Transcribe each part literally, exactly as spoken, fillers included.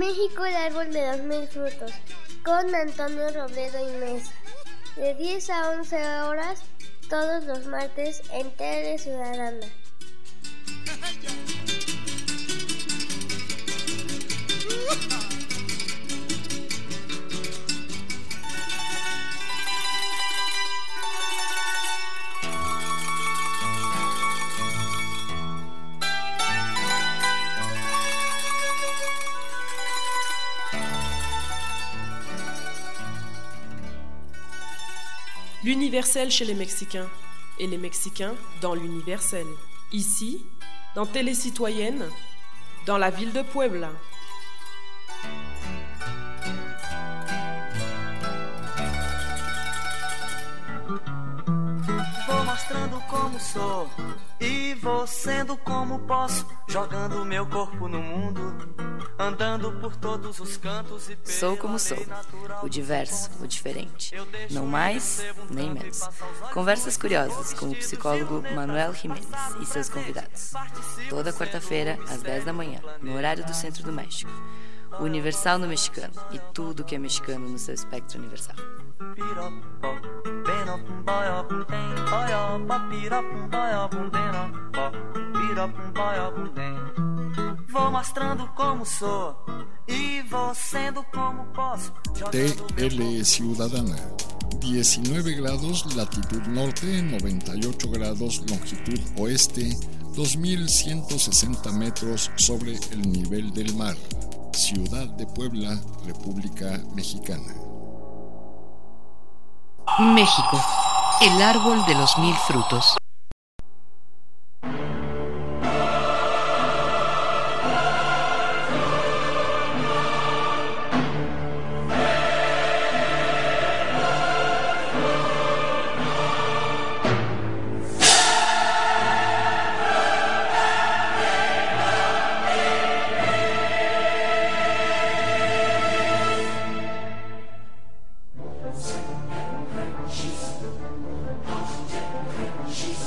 México, el árbol de los mil frutos, con Antonio Robledo Inés, de diez a once horas, todos los martes en Tele Ciudadana. L'universel chez les Mexicains et les Mexicains dans l'universel. Ici, dans Télé Citoyenne, dans la ville de Puebla. Vou mostrando como sou e vou sendo como posso, jogando meu corpo no mundo, andando por todos os cantos e Sou como sou, o diverso, o diferente, não mais nem menos. Conversas curiosas com o psicólogo Manuel Jiménez e seus convidados. Toda quarta-feira, às dez da manhã, no horário do Centro do México. O Universal no mexicano e tudo que é mexicano no seu espectro universal. Vou mostrando como sou e vou sendo como posso. Tele Ciudadana. diecinueve grados latitud norte, noventa y ocho grados longitud oeste, dos mil ciento sesenta metros sobre el nivel del mar. Ciudad de Puebla, República Mexicana. México, el árbol de los mil frutos. She's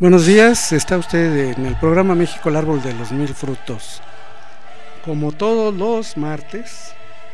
Buenos días, está usted en el programa México, el árbol de los mil frutos. Como todos los martes,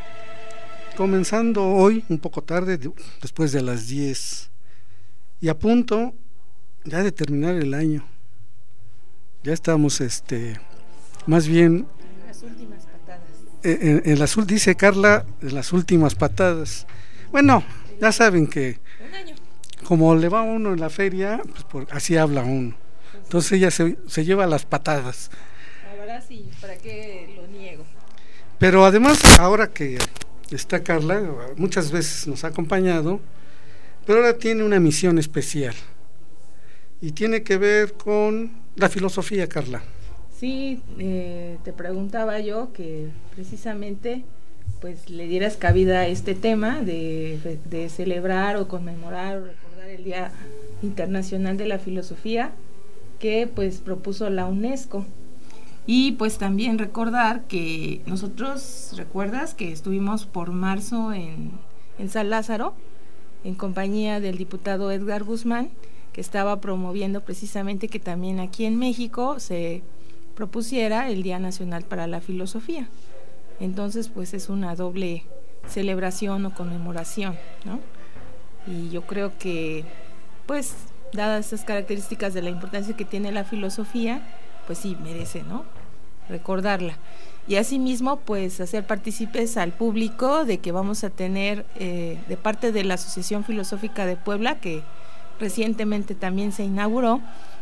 comenzando hoy un poco tarde, después de las diez, y a punto ya de terminar el año. Ya estamos, este, más bien en las últimas patadas. En, en las, dice Carla, en las últimas patadas. Bueno, ya saben que Un año. como le va uno en la feria, pues por, así habla uno. Entonces ella se, se lleva las patadas. La verdad sí, ¿para qué lo niego? Pero además, ahora que está Carla, muchas veces nos ha acompañado, pero ahora tiene una misión especial. Y tiene que ver con la filosofía, Carla. Sí, eh, te preguntaba yo que precisamente pues le dieras cabida a este tema de, de celebrar o conmemorar o recordar el Día Internacional de la Filosofía que pues propuso la UNESCO. Y pues también recordar que nosotros, ¿recuerdas que estuvimos por marzo en, en San Lázaro en compañía del diputado Edgar Guzmán, que estaba promoviendo precisamente que también aquí en México se propusiera el Día Nacional para la Filosofía? Entonces pues es una doble celebración o conmemoración, ¿no? Y yo creo que pues dadas esas características de la importancia que tiene la filosofía, pues sí merece, ¿no?, recordarla. Y asimismo pues hacer partícipes al público de que vamos a tener eh, de parte de la Asociación Filosófica de Puebla, que recientemente también se inauguró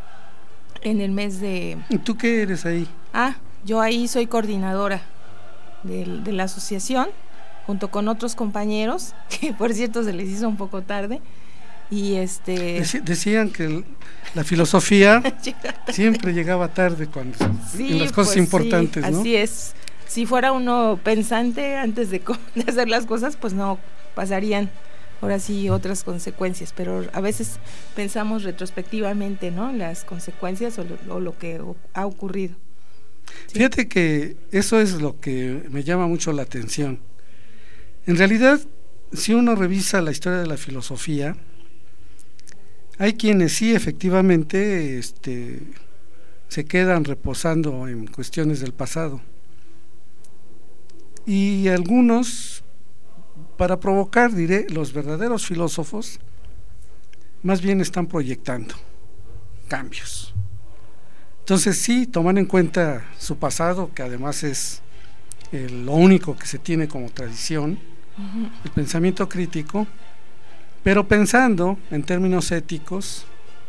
en el mes de... ¿Y tú qué eres ahí? Ah, yo ahí soy coordinadora de, de la asociación, junto con otros compañeros, que por cierto se les hizo un poco tarde, y este... Deci- decían que el, la filosofía siempre llegaba tarde cuando sí, en las cosas pues importantes, sí, ¿no? Así es, si fuera uno pensante antes de, de hacer las cosas, pues no pasarían ahora sí otras consecuencias, pero a veces pensamos retrospectivamente, ¿no?, las consecuencias o lo, o lo que ha ocurrido. ¿Sí? Fíjate que eso es lo que me llama mucho la atención. En realidad, si uno revisa la historia de la filosofía, hay quienes sí efectivamente este, se quedan reposando en cuestiones del pasado, y algunos, para provocar, diré, los verdaderos filósofos, más bien están proyectando cambios. Entonces sí, toman en cuenta su pasado, que además es eh, lo único que se tiene como tradición, uh-huh. el pensamiento crítico, pero pensando en términos éticos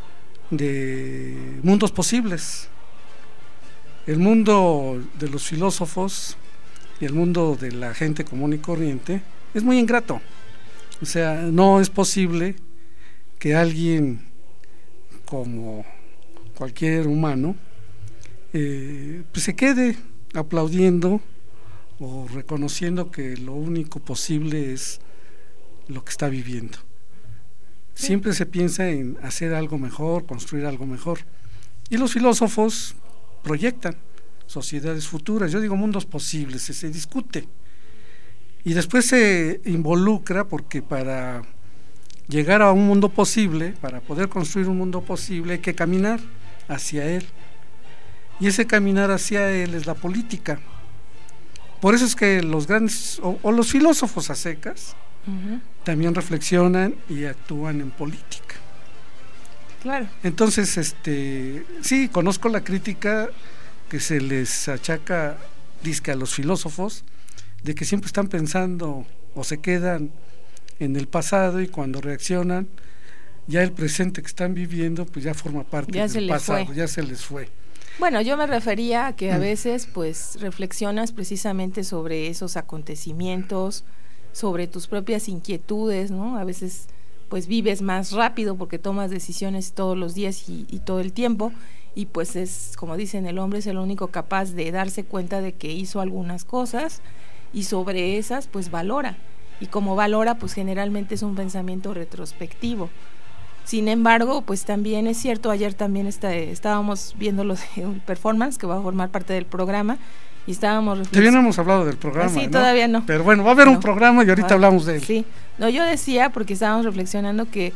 de mundos posibles. El mundo de los filósofos y el mundo de la gente común y corriente es muy ingrato. O sea, no es posible que alguien como cualquier humano eh, pues se quede aplaudiendo o reconociendo que lo único posible es lo que está viviendo. Siempre se piensa en hacer algo mejor, construir algo mejor. Y los filósofos proyectan sociedades futuras, yo digo mundos posibles, se, se discute. Y después se involucra, porque para llegar a un mundo posible, para poder construir un mundo posible, hay que caminar hacia él. Y ese caminar hacia él es la política. Por eso es que los grandes, o, o los filósofos a secas, uh-huh. también reflexionan y actúan en política. Claro. Entonces, este, sí, conozco la crítica que se les achaca, dizque a los filósofos, de que siempre están pensando o se quedan en el pasado, y cuando reaccionan, ya el presente que están viviendo, pues ya forma parte ya del pasado, fue. ya se les fue. Bueno, yo me refería a que a veces pues reflexionas precisamente sobre esos acontecimientos, sobre tus propias inquietudes, ¿no? A veces pues vives más rápido porque tomas decisiones todos los días y, y todo el tiempo, y pues es, como dicen, el hombre es el único capaz de darse cuenta de que hizo algunas cosas y sobre esas pues valora, y como valora pues generalmente es un pensamiento retrospectivo. Sin embargo, pues también es cierto, ayer también está, estábamos viendo los performance que va a formar parte del programa, y estábamos reflex- Todavía no hemos hablado del programa, sí, ¿no? todavía no. Pero bueno, va a haber no. un programa y ahorita ah, hablamos de él. Sí, no, yo decía, porque estábamos reflexionando que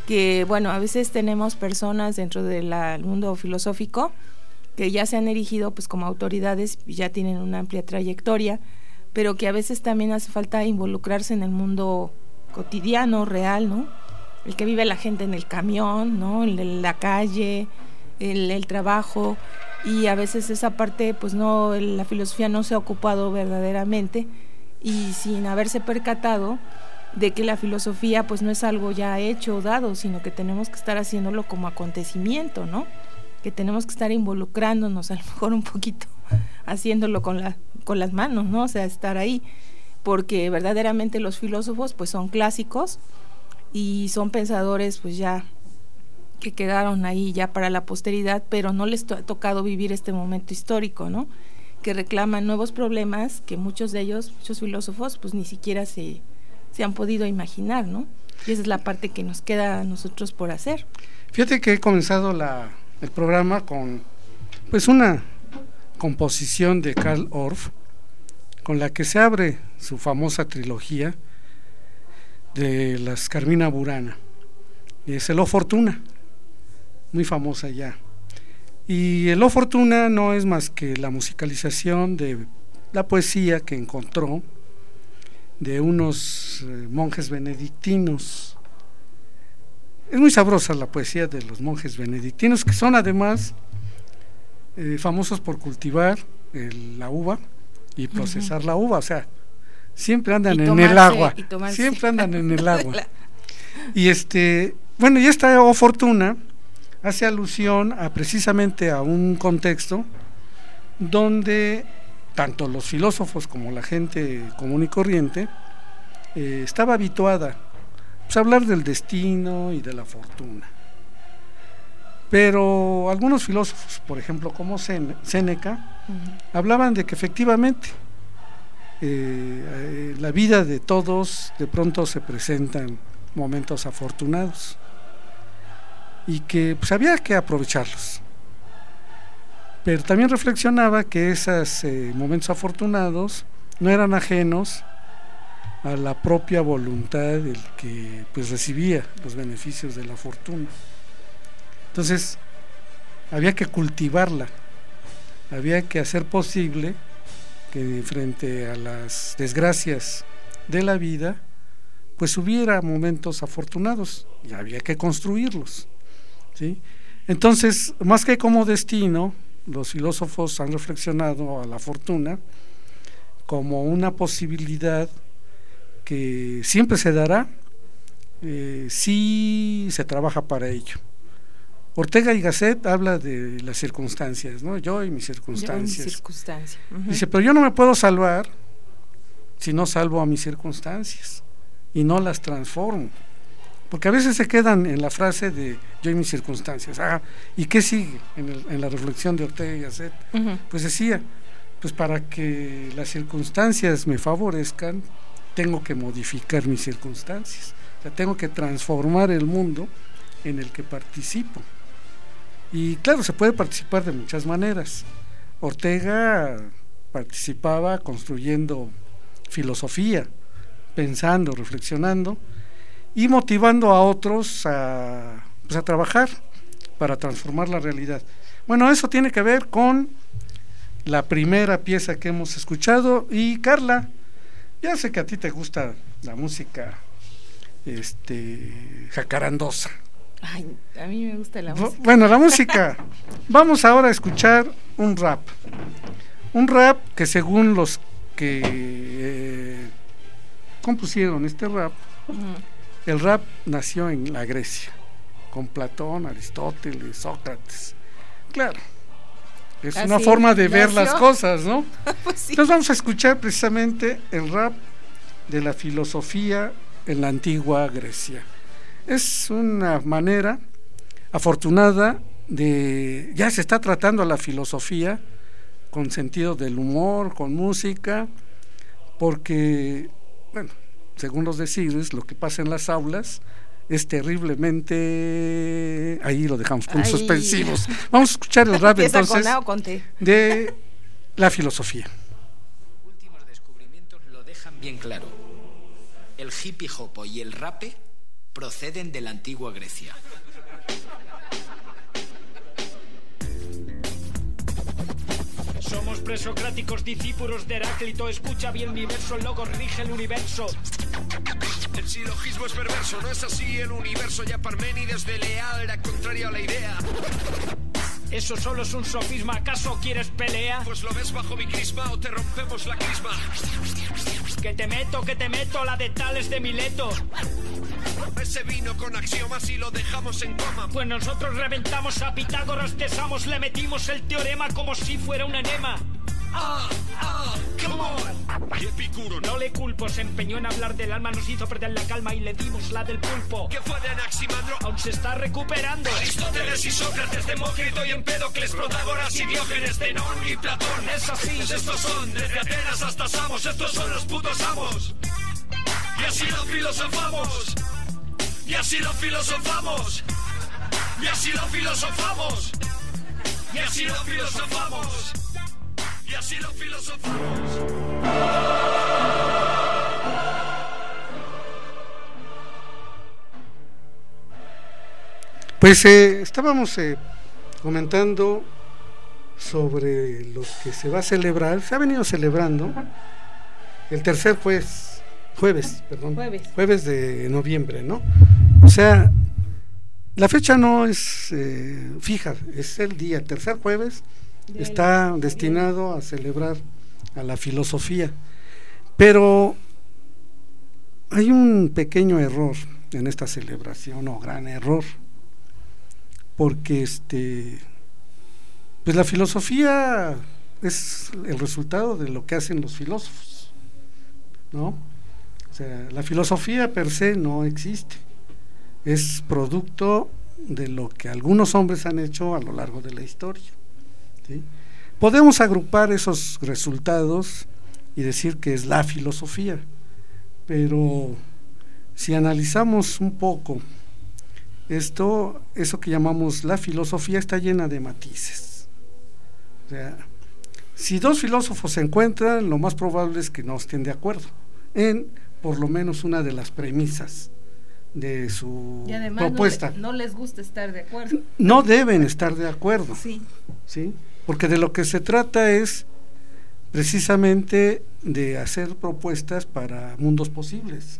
que bueno, a veces tenemos personas dentro del mundo filosófico que ya se han erigido pues como autoridades y ya tienen una amplia trayectoria, pero que a veces también hace falta involucrarse en el mundo cotidiano, real, ¿no? El que vive la gente en el camión, ¿no? En la calle, el, el trabajo, y a veces esa parte pues no, la filosofía no se ha ocupado verdaderamente, y sin haberse percatado de que la filosofía pues no es algo ya hecho o dado, sino que tenemos que estar haciéndolo como acontecimiento, ¿no? Que tenemos que estar involucrándonos, a lo mejor un poquito haciéndolo con la con las manos, ¿no? O sea, estar ahí, porque verdaderamente los filósofos pues son clásicos y son pensadores pues ya que quedaron ahí ya para la posteridad, pero no les ha tocado vivir este momento histórico, ¿no? Que reclaman nuevos problemas que muchos de ellos, muchos filósofos pues ni siquiera se, se han podido imaginar, ¿no? Y esa es la parte que nos queda a nosotros por hacer. Fíjate que he comenzado la, el programa con pues una composición de Carl Orff, con la que se abre su famosa trilogía de las Carmina Burana, y es el O Fortuna, muy famosa ya. Y el O Fortuna no es más que la musicalización de la poesía que encontró de unos eh, monjes benedictinos. Es muy sabrosa la poesía de los monjes benedictinos, que son además eh, famosos por cultivar el, la uva y procesar uh-huh. la uva, o sea, siempre andan en el agua, siempre andan en el agua. Y este, bueno, y esta O Fortuna hace alusión a precisamente a un contexto donde tanto los filósofos como la gente común y corriente eh, estaba habituada pues, a hablar del destino y de la fortuna. Pero algunos filósofos, por ejemplo como Séneca, uh-huh. hablaban de que efectivamente eh, eh, la vida de todos de pronto se presentan momentos afortunados y que pues había que aprovecharlos, pero también reflexionaba que esos eh, momentos afortunados no eran ajenos a la propia voluntad del que pues recibía los beneficios de la fortuna. Entonces había que cultivarla, había que hacer posible que frente a las desgracias de la vida pues hubiera momentos afortunados y había que construirlos, ¿sí? Entonces, más que como destino, los filósofos han reflexionado a la fortuna como una posibilidad que siempre se dará eh, si se trabaja para ello. Ortega y Gasset habla de las circunstancias, ¿no? Yo y mis circunstancias. Yo y mis circunstancias. Uh-huh. Dice, pero yo no me puedo salvar si no salvo a mis circunstancias y no las transformo. Porque a veces se quedan en la frase de yo y mis circunstancias. Ah, ¿y qué sigue en, el, en la reflexión de Ortega y Gasset? Uh-huh. Pues decía, pues para que las circunstancias me favorezcan, tengo que modificar mis circunstancias. O sea, tengo que transformar el mundo en el que participo. Y claro, se puede participar de muchas maneras. Ortega participaba construyendo filosofía, pensando, reflexionando y motivando a otros a, pues a trabajar para transformar la realidad. Bueno, eso tiene que ver con la primera pieza que hemos escuchado. Y Carla, ya sé que a ti te gusta la música este jacarandosa. Ay, a mí me gusta la música. Bueno, la música. Vamos ahora a escuchar un rap. Un rap que según los que eh, compusieron este rap, uh-huh. el rap nació en la Grecia, con Platón, Aristóteles, Sócrates. Claro, es Así, una forma de ver las cosas, ¿no? Pues sí. Entonces vamos a escuchar precisamente el rap de la filosofía en la antigua Grecia. Es una manera afortunada de, ya se está tratando la filosofía con sentido del humor, con música, porque, bueno, según los decires, lo que pasa en las aulas es terriblemente, ahí lo dejamos, puntos Ay. suspensivos. Vamos a escuchar el rap entonces de la filosofía. Últimos descubrimientos lo dejan bien claro. El hippie hop y el rape proceden de la antigua Grecia. Somos presocráticos discípulos de Heráclito. Escucha bien mi verso, el logo rige el universo. El silogismo es perverso, no es así el universo. Ya Parménides de Leal era contrario a la idea. Eso solo es un sofisma, ¿acaso quieres pelea? Pues lo ves bajo mi crisma o te rompemos la crisma. Que te meto, que te meto, la de Tales de Mileto. Ese vino con axiomas y lo dejamos en coma. Pues nosotros reventamos a Pitágoras de Samos, le metimos el teorema como si fuera un enema. Ah, ah, come on. Y Epicuro no le culpo, se empeñó en hablar del alma, nos hizo perder la calma y le dimos la del pulpo. ¿Qué fue de Anaximandro? Aún se está recuperando. Aristóteles y Sócrates, Demócrito y Empédocles, Protágoras y Diógenes, Zenón y Platón. Es así, estos son, desde Atenas hasta Samos, estos son los putos amos. Y así lo filosofamos. Y así lo filosofamos. Y así lo filosofamos. Y así lo filosofamos. Y así lo filosofamos. Pues eh, estábamos eh, comentando sobre lo que se va a celebrar. Se ha venido celebrando el tercer jueves, jueves, perdón, jueves, jueves de noviembre, ¿no? O sea, la fecha no es eh, fija, es el día, el tercer jueves está destinado a celebrar a la filosofía, pero hay un pequeño error en esta celebración, o gran error, porque este pues la filosofía es el resultado de lo que hacen los filósofos, ¿no? O sea, la filosofía per se no existe, es producto de lo que algunos hombres han hecho a lo largo de la historia, ¿sí? Podemos agrupar esos resultados y decir que es la filosofía, pero si analizamos un poco esto, eso que llamamos la filosofía está llena de matices. O sea, si dos filósofos se encuentran, lo más probable es que no estén de acuerdo en por lo menos una de las premisas de su y además propuesta. No, le, no les gusta estar de acuerdo. No deben estar de acuerdo. Sí. ¿Sí? Porque de lo que se trata es precisamente de hacer propuestas para mundos posibles.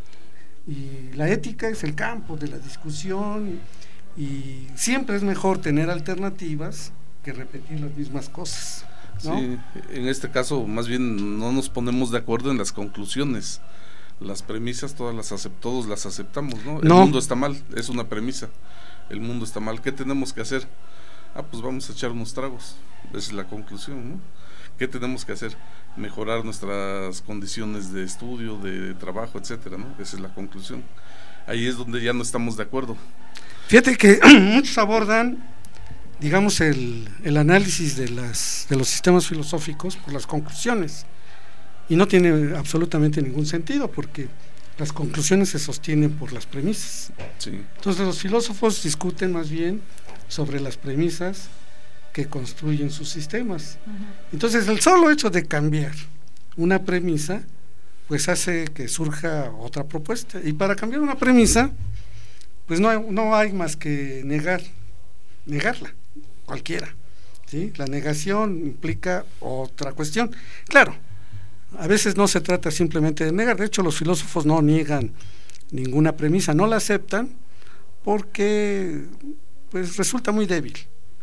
Y la ética es el campo de la discusión y siempre es mejor tener alternativas que repetir las mismas cosas, ¿no? Sí, en este caso más bien no nos ponemos de acuerdo en las conclusiones. Las premisas todas las acep- todos las aceptamos, ¿no? El no. mundo está mal, es una premisa. El mundo está mal, ¿qué tenemos que hacer? Ah, pues vamos a echar unos tragos. Esa es la conclusión, ¿no? ¿Qué tenemos que hacer? Mejorar nuestras condiciones de estudio, de trabajo, etcétera, ¿no? Esa es la conclusión. Ahí es donde ya no estamos de acuerdo. Fíjate que muchos abordan, digamos, el, el análisis de las de los sistemas filosóficos por las conclusiones, y no tiene absolutamente ningún sentido, porque las conclusiones se sostienen por las premisas. Sí. Entonces los filósofos discuten más bien sobre las premisas que construyen sus sistemas. Uh-huh. Entonces el solo hecho de cambiar una premisa pues hace que surja otra propuesta, y para cambiar una premisa pues no hay, no hay más que negar negarla, cualquiera, ¿sí? La negación implica otra cuestión. Claro, a veces no se trata simplemente de negar, de hecho los filósofos no niegan ninguna premisa, no la aceptan porque pues resulta muy débil.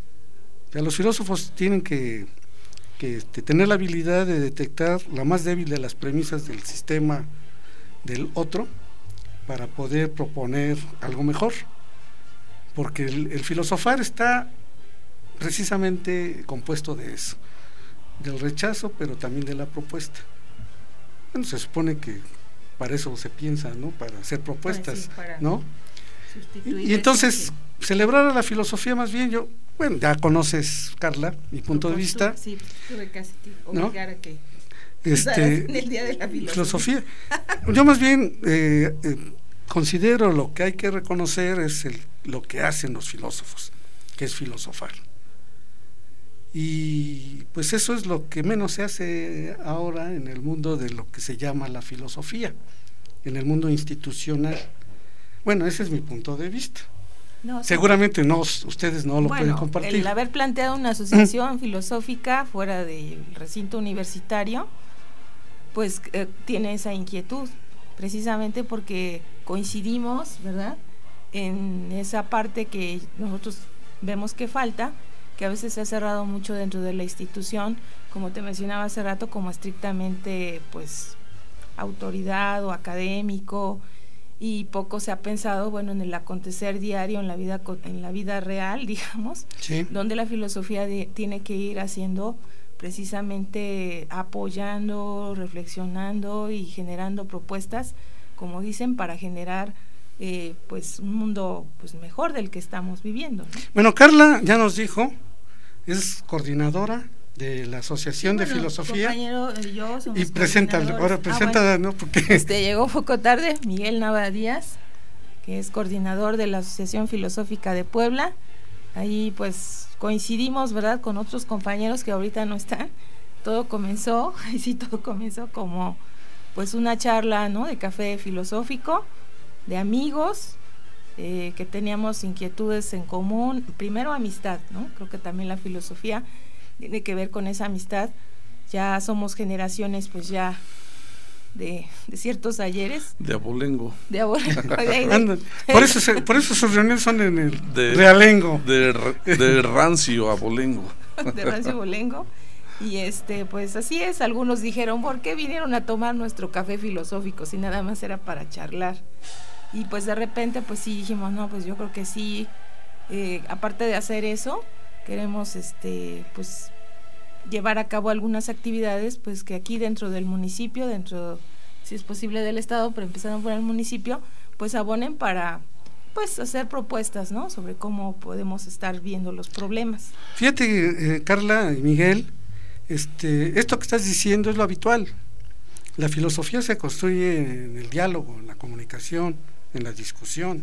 O sea, los filósofos tienen que, que este, tener la habilidad de detectar la más débil de las premisas del sistema del otro para poder proponer algo mejor, porque el, el filosofar está precisamente compuesto de eso, del rechazo, pero también de la propuesta. Bueno, se supone que para eso se piensa, ¿no? Para hacer propuestas, sí, para ¿no? Y, y entonces celebrar a la filosofía más bien, yo, bueno, ya conoces, Carla, mi punto de vista. Sí, tuve casi que ¿no? obligar a que este, en el día de la filosofía. filosofía. Yo más bien eh, eh, considero lo que hay que reconocer es el, lo que hacen los filósofos, que es filosofar. Y pues eso es lo que menos se hace ahora en el mundo de lo que se llama la filosofía, en el mundo institucional. Bueno, ese es mi punto de vista. No, seguramente no, ustedes no lo bueno, pueden compartir. El haber planteado una asociación filosófica fuera del recinto universitario, pues eh, tiene esa inquietud, precisamente porque coincidimos, ¿verdad?, en esa parte que nosotros vemos que falta, que a veces se ha cerrado mucho dentro de la institución, como te mencionaba hace rato, como estrictamente pues autoridad o académico, y poco se ha pensado, bueno, en el acontecer diario, en la vida en la vida real, digamos, sí, donde la filosofía de, tiene que ir haciendo precisamente apoyando, reflexionando y generando propuestas, como dicen, para generar eh, pues un mundo pues mejor del que estamos viviendo, ¿no? Bueno, Carla ya nos dijo, es coordinadora de la Asociación sí, bueno, de Filosofía. Compañero, yo y preséntala, ahora preséntala, ah, bueno, ¿no? Porque este llegó poco tarde, Miguel Nava Díaz, que es coordinador de la Asociación Filosófica de Puebla. Ahí pues coincidimos, ¿verdad?, con otros compañeros que ahorita no están. Todo comenzó, y sí, todo comenzó como pues una charla, ¿no?, de café filosófico, de amigos, eh, que teníamos inquietudes en común. Primero amistad, ¿no? Creo que también la filosofía tiene que ver con esa amistad. Ya somos generaciones pues ya de, de ciertos ayeres. De abolengo. De abolengo. De, de, por, eso se, por eso sus reuniones son en el de, realengo. De, de rancio abolengo. De rancio abolengo. Y este, pues así es, algunos dijeron, ¿por qué vinieron a tomar nuestro café filosófico si nada más era para charlar? Y pues de repente pues sí dijimos, no, pues yo creo que sí, eh, aparte de hacer eso, queremos este pues llevar a cabo algunas actividades pues que aquí dentro del municipio, dentro si es posible del estado, pero empezando por el municipio, pues abonen para pues hacer propuestas, ¿no?, sobre cómo podemos estar viendo los problemas. Fíjate, eh, Carla y Miguel, este esto que estás diciendo es lo habitual. La filosofía se construye en el diálogo, en la comunicación, en la discusión.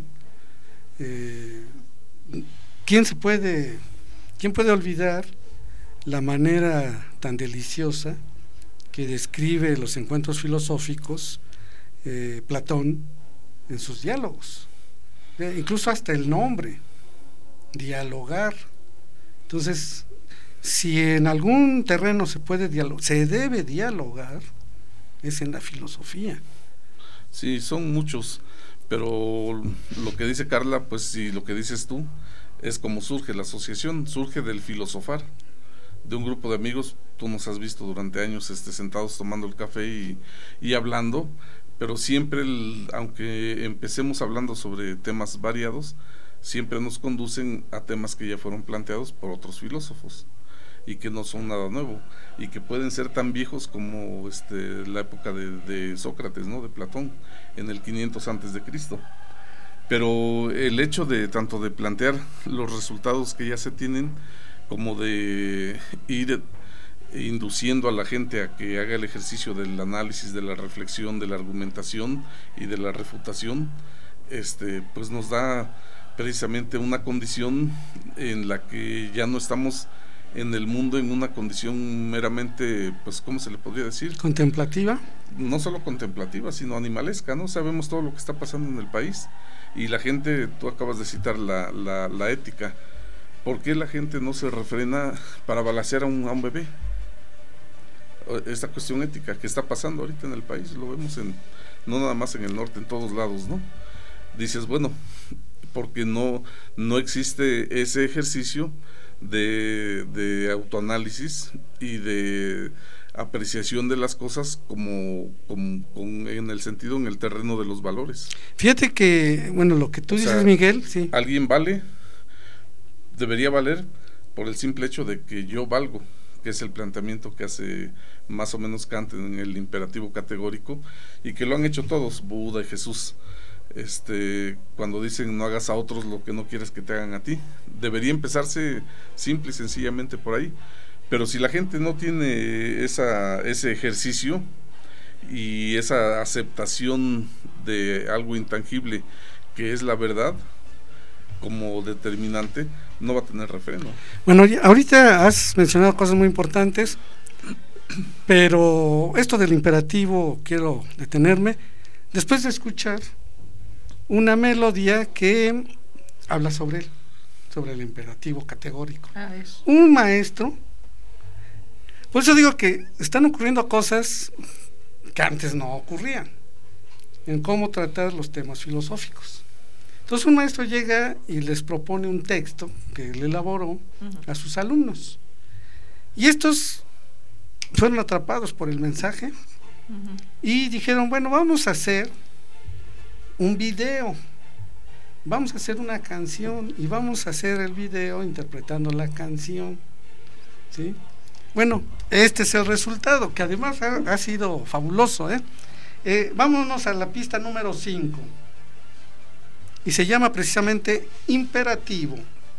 Eh, ¿quién se puede ¿Quién puede olvidar la manera tan deliciosa que describe los encuentros filosóficos eh, Platón en sus diálogos? Eh, incluso hasta el nombre, dialogar. Entonces, si en algún terreno se puede dialogar, se debe dialogar, es en la filosofía. Sí, son muchos, pero lo que dice Carla, pues sí, lo que dices tú, es como surge la asociación, surge del filosofar, de un grupo de amigos. Tú nos has visto durante años este, sentados tomando el café y, y hablando, pero siempre, el, aunque empecemos hablando sobre temas variados, siempre nos conducen a temas que ya fueron planteados por otros filósofos y que no son nada nuevo y que pueden ser tan viejos como este, la época de, de Sócrates, ¿no?, de Platón, en el quinientos antes de Cristo. Pero el hecho de tanto de plantear los resultados que ya se tienen, como de ir induciendo a la gente a que haga el ejercicio del análisis, de la reflexión, de la argumentación y de la refutación, este, pues nos da precisamente una condición en la que ya no estamos en el mundo en una condición meramente, pues, ¿cómo se le podría decir? ¿Contemplativa? No solo contemplativa, sino animalesca, ¿no? Sabemos todo lo que está pasando en el país y la gente, tú acabas de citar la, la, la ética. ¿Por qué la gente no se refrena para balacear a un, a un bebé? Esta cuestión ética que está pasando ahorita en el país, lo vemos en, no nada más en el norte, en todos lados, ¿no? Dices, bueno, porque no, no existe ese ejercicio de, de autoanálisis y de apreciación de las cosas como, como, como en el sentido, en el terreno de los valores. Fíjate que, bueno, lo que tú o dices, sea, Miguel, sí. Alguien vale, debería valer por el simple hecho de que yo valgo, que es el planteamiento que hace más o menos Kant en el imperativo categórico, y que lo han hecho todos, Buda y Jesús, este, cuando dicen no hagas a otros lo que no quieres que te hagan a ti. Debería empezarse simple y sencillamente por ahí, pero si la gente no tiene esa, ese ejercicio y esa aceptación de algo intangible que es la verdad como determinante, no va a tener refreno. Bueno, ahorita has mencionado cosas muy importantes, pero esto del imperativo quiero detenerme. Después de escuchar una melodía que habla sobre él, sobre el imperativo categórico. Ah, eso. Un maestro, por eso digo que están ocurriendo cosas que antes no ocurrían, en cómo tratar los temas filosóficos. Entonces un maestro llega y les propone un texto que él elaboró uh-huh. a sus alumnos. Y estos fueron atrapados por el mensaje uh-huh. y dijeron, bueno, vamos a hacer un video, vamos a hacer una canción y vamos a hacer el video interpretando la canción, ¿sí? Bueno, este es el resultado, que además ha, ha sido fabuloso, ¿eh? Eh, vámonos a la pista número cinco. Y se llama precisamente Imperativo.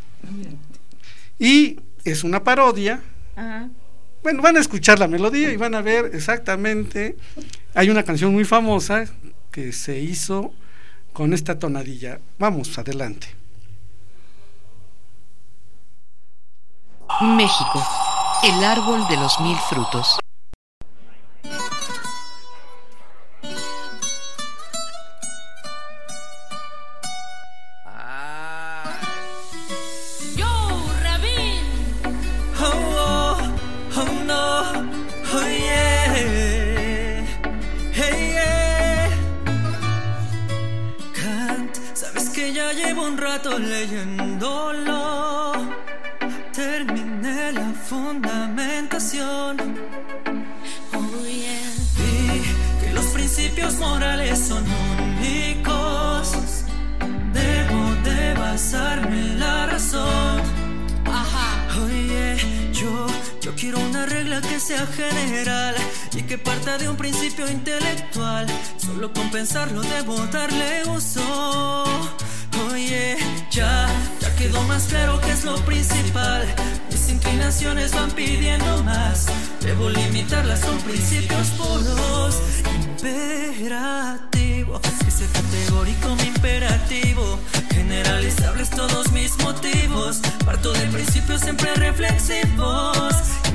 Y es una parodia. Ajá. Bueno, van a escuchar la melodía y van a ver exactamente. Hay una canción muy famosa que se hizo con esta tonadilla. Vamos, adelante. México, el árbol de los mil frutos. Leyéndolo, terminé la fundamentación. Oh, yeah. Vi que los principios morales son únicos. Debo de basarme en la razón. Ajá. Oye, yo, yo quiero una regla que sea general y que parta de un principio intelectual. Solo con pensarlo debo darle uso. Oye, ya, ya quedó más claro que es lo principal. Mis inclinaciones van pidiendo más. Debo limitarlas con principios puros. Imperativo, que sea categórico mi imperativo. Generalizables todos mis motivos. Parto de principios siempre reflexivos.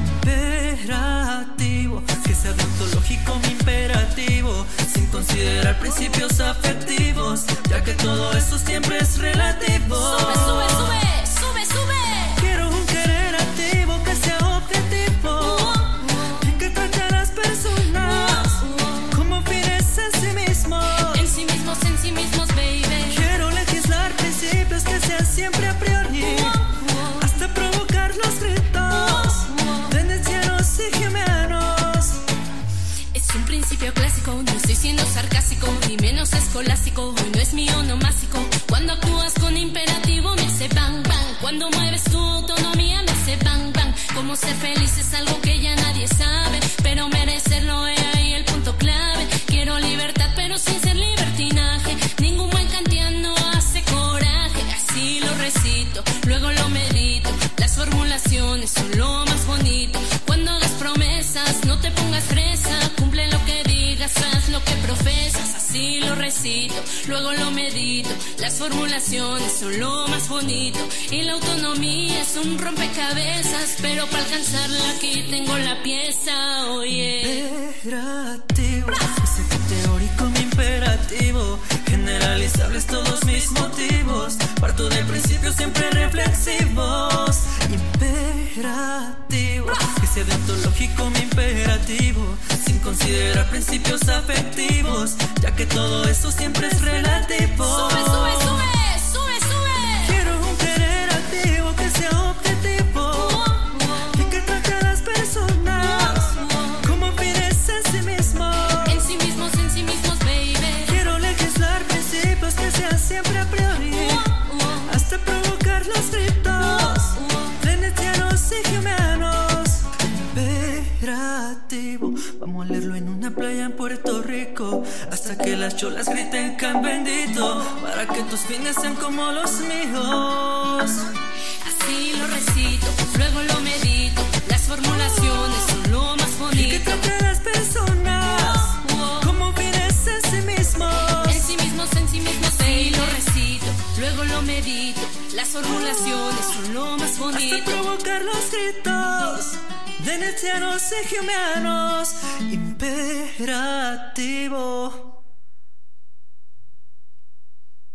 Imperativo, que sea deontológico mi imperativo. Sin considerar principios afectivos, ya que todo eso siempre es relativo. Sube, sube, sube, sube, sube. Quiero un querer activo que sea objetivo, uh, uh, y que trate a las personas uh, uh, como fines en sí mismos. En sí mismos, en sí mismos, baby. Quiero legislar principios que sean siempre a priori, uh, uh, hasta provocar los gritos uh, uh, venecianos y gemeanos. Es un principio clásico, no estoy siendo sarcástico, ni menos escolástico. Hoy no es mi onomástico. Cuando actúas con imperativo me hace bang, bang. Cuando mueves tu autonomía me hace bang, bang. Cómo ser feliz es algo que ya nadie sabe, pero merecerlo es ahí el punto clave. Quiero libertad pero sin ser libertinaje. Ningún buen kantiano hace coraje. Así lo recito, luego lo medito. Las formulaciones son lo más bonito. Cuando hagas promesas no te pongas fresa. Cumple lo que digas, haz lo que profesas. Así lo recito, luego lo medito. Las formulaciones son lo más bonito. Y la autonomía es un rompecabezas, pero para alcanzarla aquí tengo la pieza. Oye, imperativo, ese teórico mi imperativo. Generalizables todos mis motivos. Parto del principio siempre reflexivos. Imperativo, que sea deontológico mi imperativo. Sin considerar principios afectivos, ya que todo eso siempre es relativo. Sube, sube, sube, sube, sube. Quiero un querer activo que sea objetivo, uh, uh, y que trate a las personas uh, uh, como fines en sí mismos. En sí mismos, en sí mismos, baby. Quiero legislar principios que sean siempre a priori, uh, uh, hasta provocar los gritos uh, uh, venecianos y gemeanos. Imperativo, vamos a leerlo en una playa en Puerto Rico, hasta que las cholas griten can bendito, para que tus fines sean como los míos. Así lo recito, luego lo medito. Las formulaciones son lo más bonito. Y que trate a las personas oh, oh, como fines en sí mismos. En sí mismos, en sí mismos, sí lo recito, luego lo medito. Las formulaciones son lo más bonito. Hasta provocar los gritos venecianos y gemeanos. Imperativo.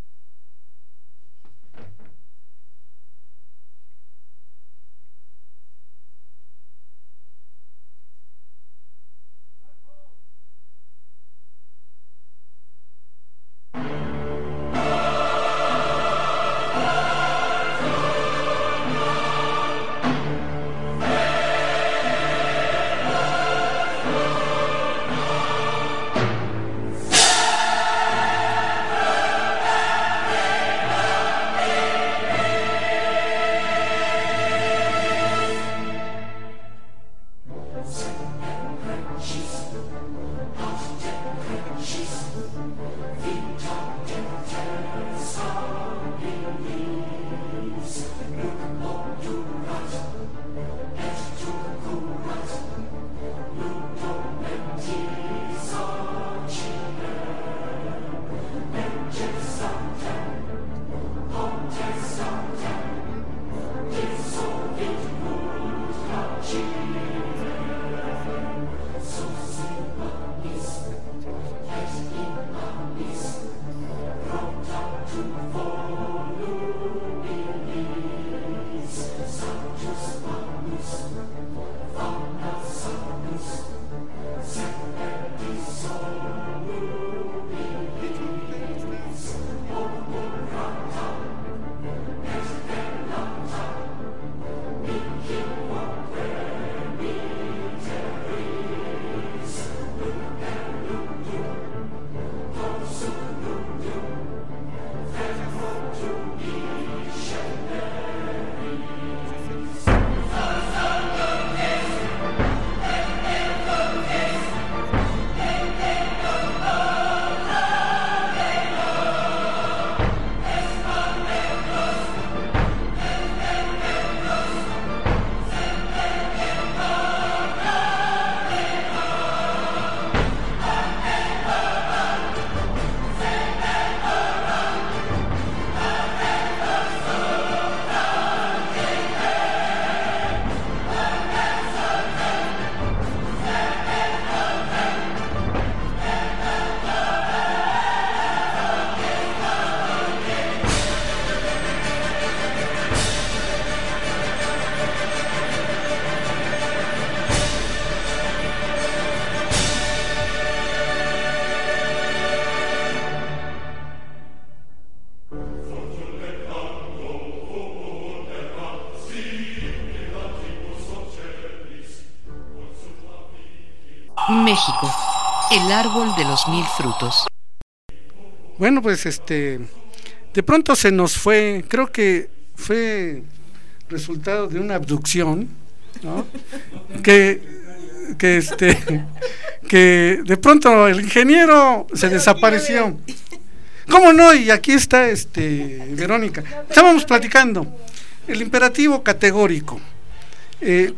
México, el árbol de los mil frutos. Bueno, pues este, de pronto se nos fue, creo que fue resultado de una abducción, ¿no? que, que este, que de pronto el ingeniero se desapareció. ¿Cómo no? Y aquí está este Verónica. Estábamos platicando el imperativo categórico. Eh,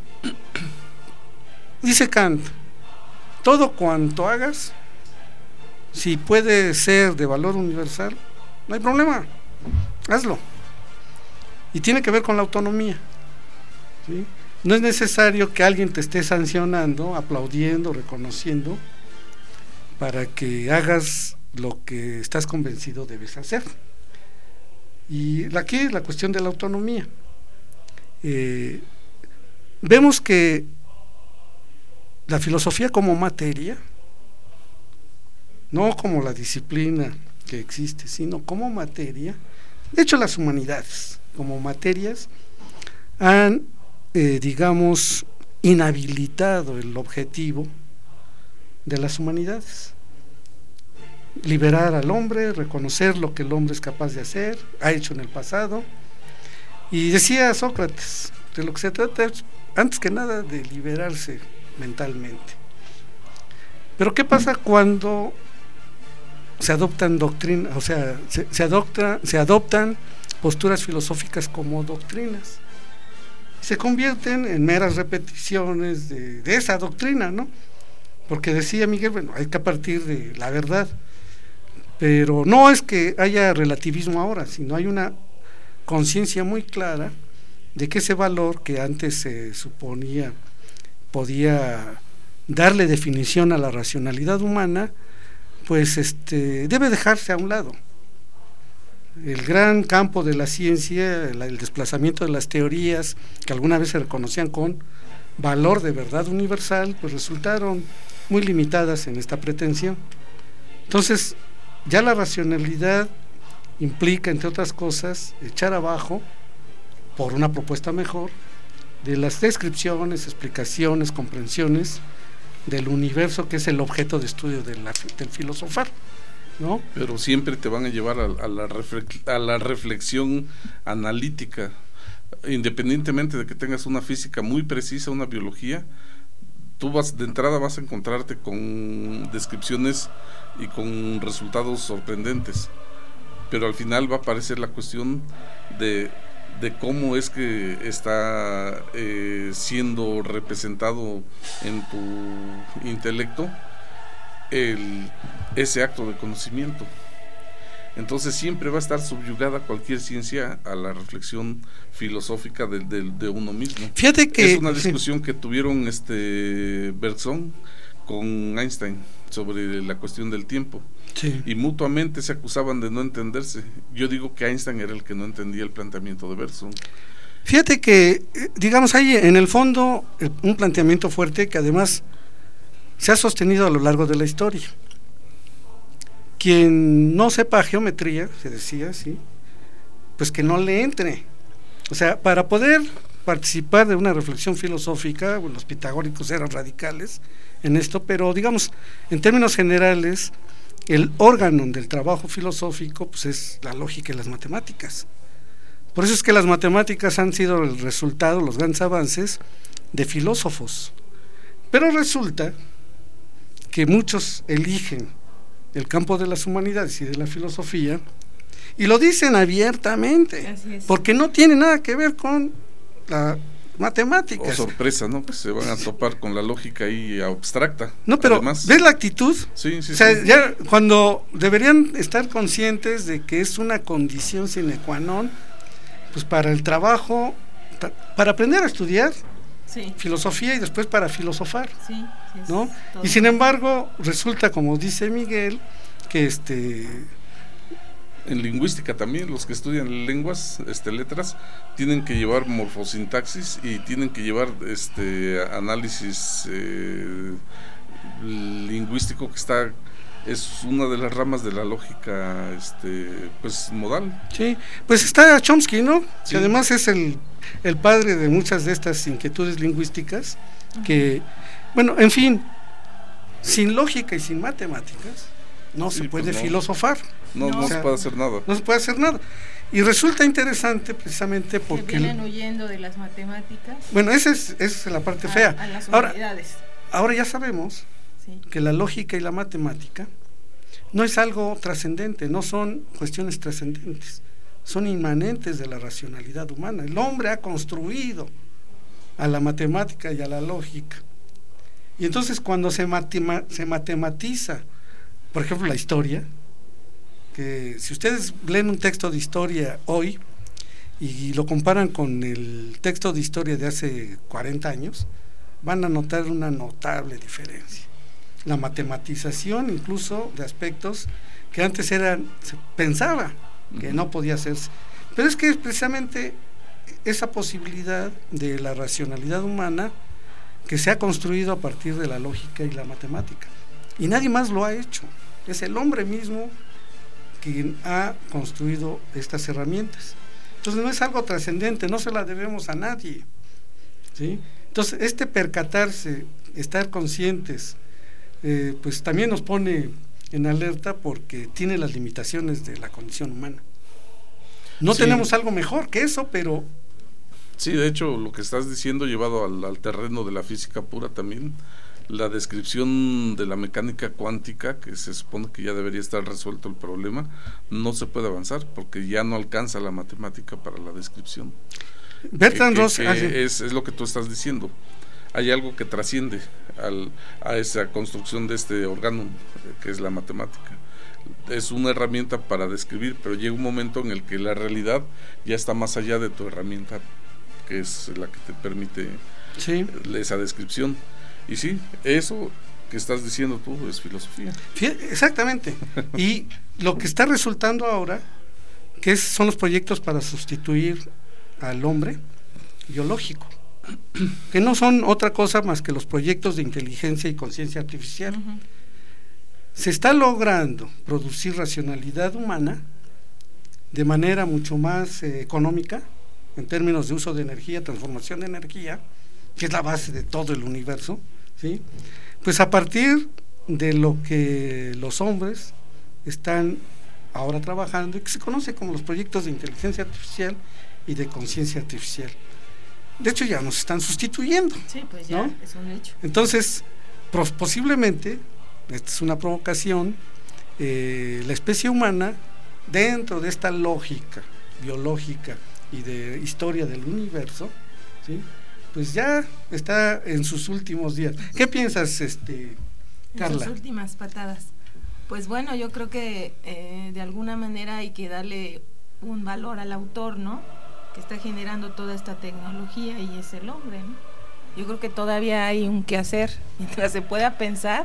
dice Kant: todo cuanto hagas, si puede ser de valor universal, no hay problema, hazlo. Y tiene que ver con la autonomía, ¿sí? No es necesario que alguien te esté sancionando, aplaudiendo, reconociendo, para que hagas lo que estás convencido debes hacer. Y aquí es la cuestión de la autonomía. Eh, vemos que la filosofía como materia, no como la disciplina que existe, sino como materia, de hecho las humanidades como materias han, eh, digamos, inhabilitado el objetivo de las humanidades: liberar al hombre, reconocer lo que el hombre es capaz de hacer, ha hecho en el pasado. Y decía Sócrates, de lo que se trata es, antes que nada, de liberarse mentalmente. Pero ¿qué pasa cuando se adoptan doctrinas, o sea, se, se, adopta, se adoptan posturas filosóficas como doctrinas? Se convierten en meras repeticiones de, de esa doctrina, ¿no? Porque decía Miguel, bueno, hay que partir de la verdad, pero no es que haya relativismo ahora, sino hay una conciencia muy clara de que ese valor que antes se suponía podía darle definición a la racionalidad humana, pues este debe dejarse a un lado. El gran campo de la ciencia, el, el desplazamiento de las teorías que alguna vez se reconocían con valor de verdad universal, pues resultaron muy limitadas en esta pretensión. Entonces, ya la racionalidad implica, entre otras cosas, echar abajo, por una propuesta mejor, de las descripciones, explicaciones, comprensiones del universo que es el objeto de estudio de la, del filosofar, ¿no? Pero siempre te van a llevar a, a, la, reflex, a la reflexión analítica, independientemente de que tengas una física muy precisa, una biología. Tú vas de entrada vas a encontrarte con descripciones y con resultados sorprendentes, pero al final va a aparecer la cuestión de, de cómo es que está eh, siendo representado en tu intelecto el, ese acto de conocimiento. Entonces siempre va a estar subyugada cualquier ciencia a la reflexión filosófica de, de, de uno mismo. Fíjate que es una discusión sí. que tuvieron este Bergson con Einstein sobre la cuestión del tiempo, sí. y mutuamente se acusaban de no entenderse. Yo digo que Einstein era el que no entendía el planteamiento de Bergson. Fíjate que, digamos, hay en el fondo un planteamiento fuerte que además se ha sostenido a lo largo de la historia. Quien no sepa geometría, se decía así, pues que no le entre. O sea, para poder participar de una reflexión filosófica, bueno, los pitagóricos eran radicales en esto, pero digamos, en términos generales, el órgano del trabajo filosófico pues es la lógica y las matemáticas. Por eso es que las matemáticas han sido el resultado, los grandes avances de filósofos. Pero resulta que muchos eligen el campo de las humanidades y de la filosofía, y lo dicen abiertamente, porque no tiene nada que ver con la matemática. Oh, sorpresa, ¿no? Pues se van a topar con la lógica ahí abstracta. No, pero además, ¿ves la actitud? Sí, sí, o sea, sí. ya cuando deberían estar conscientes de que es una condición sine qua non, pues para el trabajo, para aprender a estudiar, sí. filosofía y después para filosofar, sí, sí, ¿no? Y sin embargo resulta, como dice Miguel, que este en lingüística también los que estudian lenguas, este letras, tienen que llevar morfosintaxis y tienen que llevar este análisis eh, lingüístico, que está es una de las ramas de la lógica este pues modal. Sí, pues está Chomsky, ¿no? Sí. Que además es el el padre de muchas de estas inquietudes lingüísticas, que, bueno, en fin, sin lógica y sin matemáticas no sí, se puede pues no. filosofar. No, no, no o sea, se puede hacer nada. No se puede hacer nada. Y resulta interesante precisamente porque... Que vienen huyendo de las matemáticas. Bueno, esa es, esa es la parte a, fea. A las ahora, unidades. ahora ya sabemos sí. que la lógica y la matemática no es algo trascendente, no son cuestiones trascendentes, son inmanentes de la racionalidad humana. El hombre ha construido a la matemática y a la lógica. Y entonces cuando se, matema, se matematiza, por ejemplo, la historia, que si ustedes leen un texto de historia hoy y lo comparan con el texto de historia de hace cuarenta años, van a notar una notable diferencia. La matematización incluso de aspectos que antes eran, se pensaba que no podía hacerse. Pero es que es precisamente esa posibilidad de la racionalidad humana que se ha construido a partir de la lógica y la matemática. Y nadie más lo ha hecho. Es el hombre mismo quien ha construido estas herramientas. Entonces no es algo trascendente, no se la debemos a nadie, ¿sí? Entonces este percatarse, estar conscientes, eh, pues también nos pone en alerta porque tiene las limitaciones de la condición humana. No sí. tenemos algo mejor que eso, pero... Sí, de hecho, lo que estás diciendo llevado al, al terreno de la física pura también, la descripción de la mecánica cuántica, que se supone que ya debería estar resuelto el problema, no se puede avanzar porque ya no alcanza la matemática para la descripción. Bertrand que, Ross que, que es, es lo que tú estás diciendo. Hay algo que trasciende al, a esa construcción de este órgano que es la matemática. Es una herramienta para describir, pero llega un momento en el que la realidad ya está más allá de tu herramienta, que es la que te permite sí. esa descripción. Y sí, eso que estás diciendo tú es filosofía. Exactamente. Y lo que está resultando ahora, que es, son los proyectos para sustituir al hombre biológico, que no son otra cosa más que los proyectos de inteligencia y conciencia artificial. Uh-huh. Se está logrando producir racionalidad humana de manera mucho más eh, económica, en términos de uso de energía, transformación de energía, que es la base de todo el universo, ¿sí? Pues a partir de lo que los hombres están ahora trabajando y que se conoce como los proyectos de inteligencia artificial y de conciencia artificial. De hecho ya nos están sustituyendo. Sí, pues ya, ¿no? Es un hecho. Entonces, posiblemente, esta es una provocación, eh, la especie humana, dentro de esta lógica biológica y de historia del universo, ¿sí? Pues ya está en sus últimos días. ¿Qué piensas, este, Carla? En sus últimas patadas. Pues bueno, yo creo que eh, de alguna manera hay que darle un valor al autor, ¿no? Que está generando toda esta tecnología y es el hombre, ¿no? Yo creo que todavía hay un que hacer mientras se pueda pensar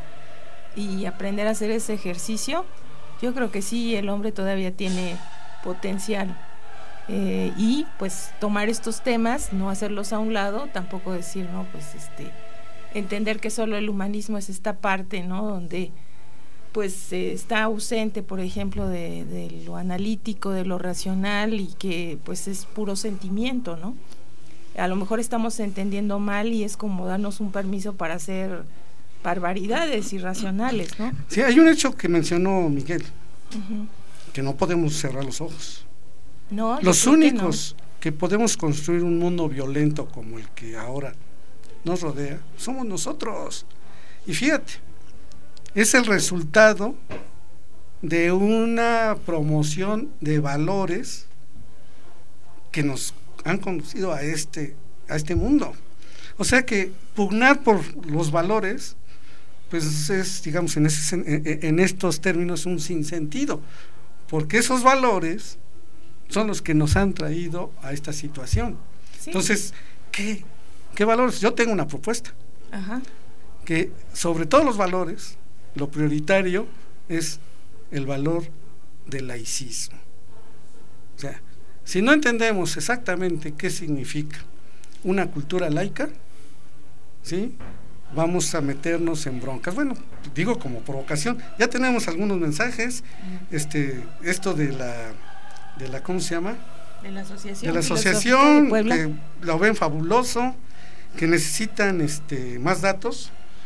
y aprender a hacer ese ejercicio. Yo creo que sí, el hombre todavía tiene potencial. Eh, y pues tomar estos temas, no hacerlos a un lado, tampoco decir, no, pues este, entender que solo el humanismo es esta parte, ¿no? Donde pues eh, está ausente, por ejemplo, de, de lo analítico, de lo racional y que pues es puro sentimiento, ¿no? A lo mejor estamos entendiendo mal y es como darnos un permiso para hacer barbaridades irracionales, ¿no? Sí, hay un hecho que mencionó Miguel, uh-huh. que no podemos cerrar los ojos. No, los únicos que, no. que podemos construir un mundo violento como el que ahora nos rodea somos nosotros. Y fíjate, es el resultado de una promoción de valores que nos han conducido a este a este mundo. O sea que pugnar por los valores, pues es, digamos, en, ese, en, en estos términos un sinsentido, porque esos valores son los que nos han traído a esta situación. Sí. Entonces, ¿qué, ¿qué valores? Yo tengo una propuesta. Ajá. Que sobre todos los valores, lo prioritario es el valor del laicismo. O sea, si no entendemos exactamente qué significa una cultura laica, ¿sí?, vamos a meternos en broncas. Bueno, digo como provocación, ya tenemos algunos mensajes, este, esto de la de la ¿cómo se llama? De la asociación. De la asociación, de que lo ven fabuloso, que necesitan este más datos.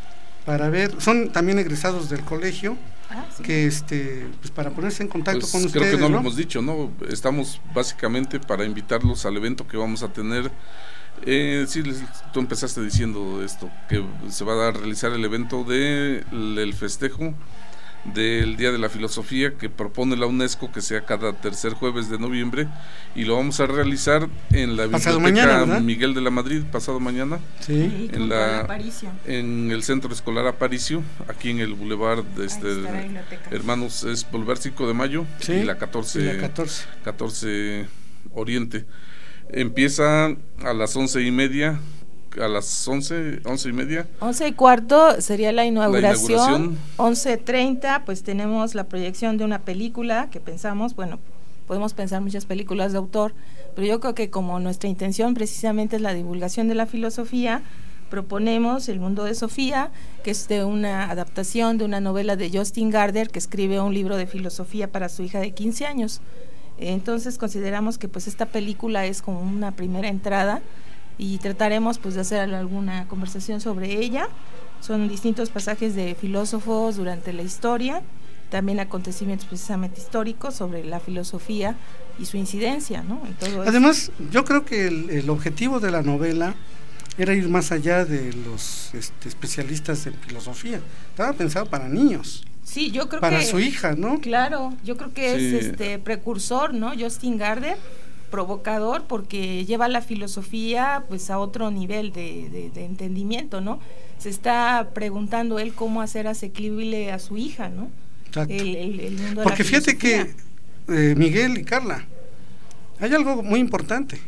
para ver, son también egresados del colegio, ah, sí. que este, pues para ponerse en contacto pues con creo ustedes. Creo que no, no lo hemos dicho, ¿no? Estamos básicamente para invitarlos al evento que vamos a tener. Eh, sí, les, tú empezaste diciendo esto, que se va a realizar el evento del de, festejo del Día de la Filosofía que propone la UNESCO, que sea cada tercer jueves de noviembre, y lo vamos a realizar en la pasado Biblioteca mañana, Miguel de la Madrid, pasado mañana, sí, en, la, en el Centro Escolar Aparicio, aquí en el Boulevard de este, Hermanos, es Boulevard cinco de Mayo, sí, y la catorce, y la catorce. catorce Oriente. Empieza a las once y media, a las once, once y media. Once y cuarto sería la inauguración. La inauguración. Once treinta, pues tenemos la proyección de una película que pensamos, bueno, podemos pensar muchas películas de autor, pero yo creo que como nuestra intención precisamente es la divulgación de la filosofía, proponemos El Mundo de Sofía, que es de una adaptación de una novela de Justin Gardner, que escribe un libro de filosofía para su hija de quince años. Entonces consideramos que pues esta película es como una primera entrada y trataremos pues de hacer alguna conversación sobre ella. Son distintos pasajes de filósofos durante la historia, también acontecimientos precisamente históricos sobre la filosofía y su incidencia, ¿no? En todo Además, eso. Yo creo que el, el objetivo de la novela era ir más allá de los este, especialistas en filosofía. Estaba pensado para niños. Sí, yo creo para que, su hija, ¿no? Claro, yo creo que sí. es este precursor, ¿no? Justin Gardner, provocador, porque lleva la filosofía pues a otro nivel de, de, de entendimiento, ¿no? Se está preguntando él cómo hacer asequible a su hija, ¿no? Exacto. El, el, el mundo porque de la fíjate que eh, Miguel y Carla, hay algo muy importante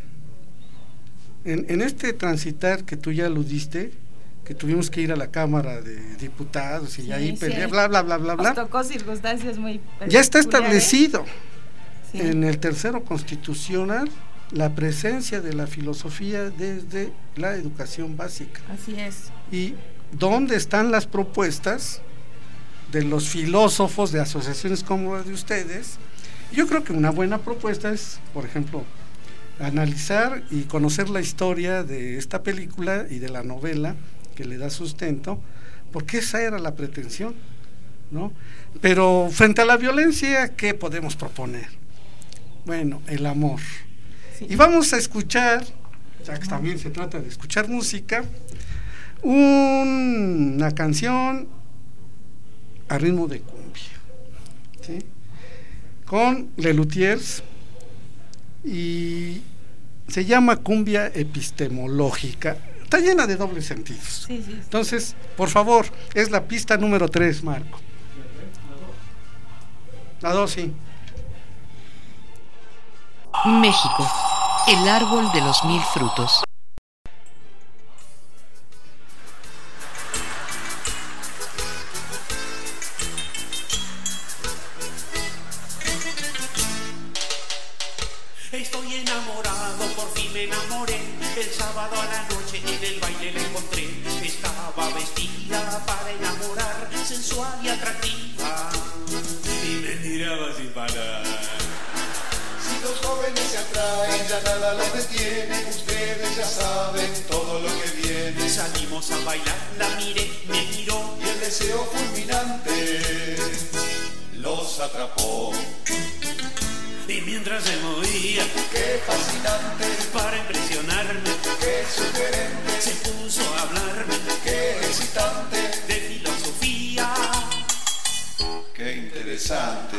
en, en este transitar que tú ya aludiste, que tuvimos que ir a la Cámara de Diputados y sí, ahí pelear, sí. bla, bla, bla, bla, bla. Nos tocó circunstancias muy ya está establecido sí. en el tercero constitucional la presencia de la filosofía desde la educación básica. Así es. ¿Y dónde están las propuestas de los filósofos de asociaciones como las de ustedes? Yo creo que una buena propuesta es, por ejemplo, analizar y conocer la historia de esta película y de la novela que le da sustento, porque esa era la pretensión, ¿no? Pero frente a la violencia, ¿qué podemos proponer? Bueno, el amor. Sí. Y vamos a escuchar, ya que también se trata de escuchar música, un, una canción a ritmo de cumbia, ¿sí? Con Lelutiers, y se llama cumbia epistemológica. Está llena de dobles sentidos. Sí, sí, sí. Entonces, por favor, es la pista número tres, Marco. La dos, sí. México, el árbol de los mil frutos. Estoy enamorado, por fin me enamoré. El sábado a la noche en el baile la encontré. Estaba vestida para enamorar, sensual y atractiva, y me miraba sin parar. Si los jóvenes se atraen, ya nada los detiene. Ustedes ya saben todo lo que viene. Salimos a bailar, la miré, me miró, y el deseo fulminante los atrapó. Y mientras se movía, qué fascinante, para impresionarme, qué sugerente, se puso a hablarme, qué excitante, de filosofía, qué interesante.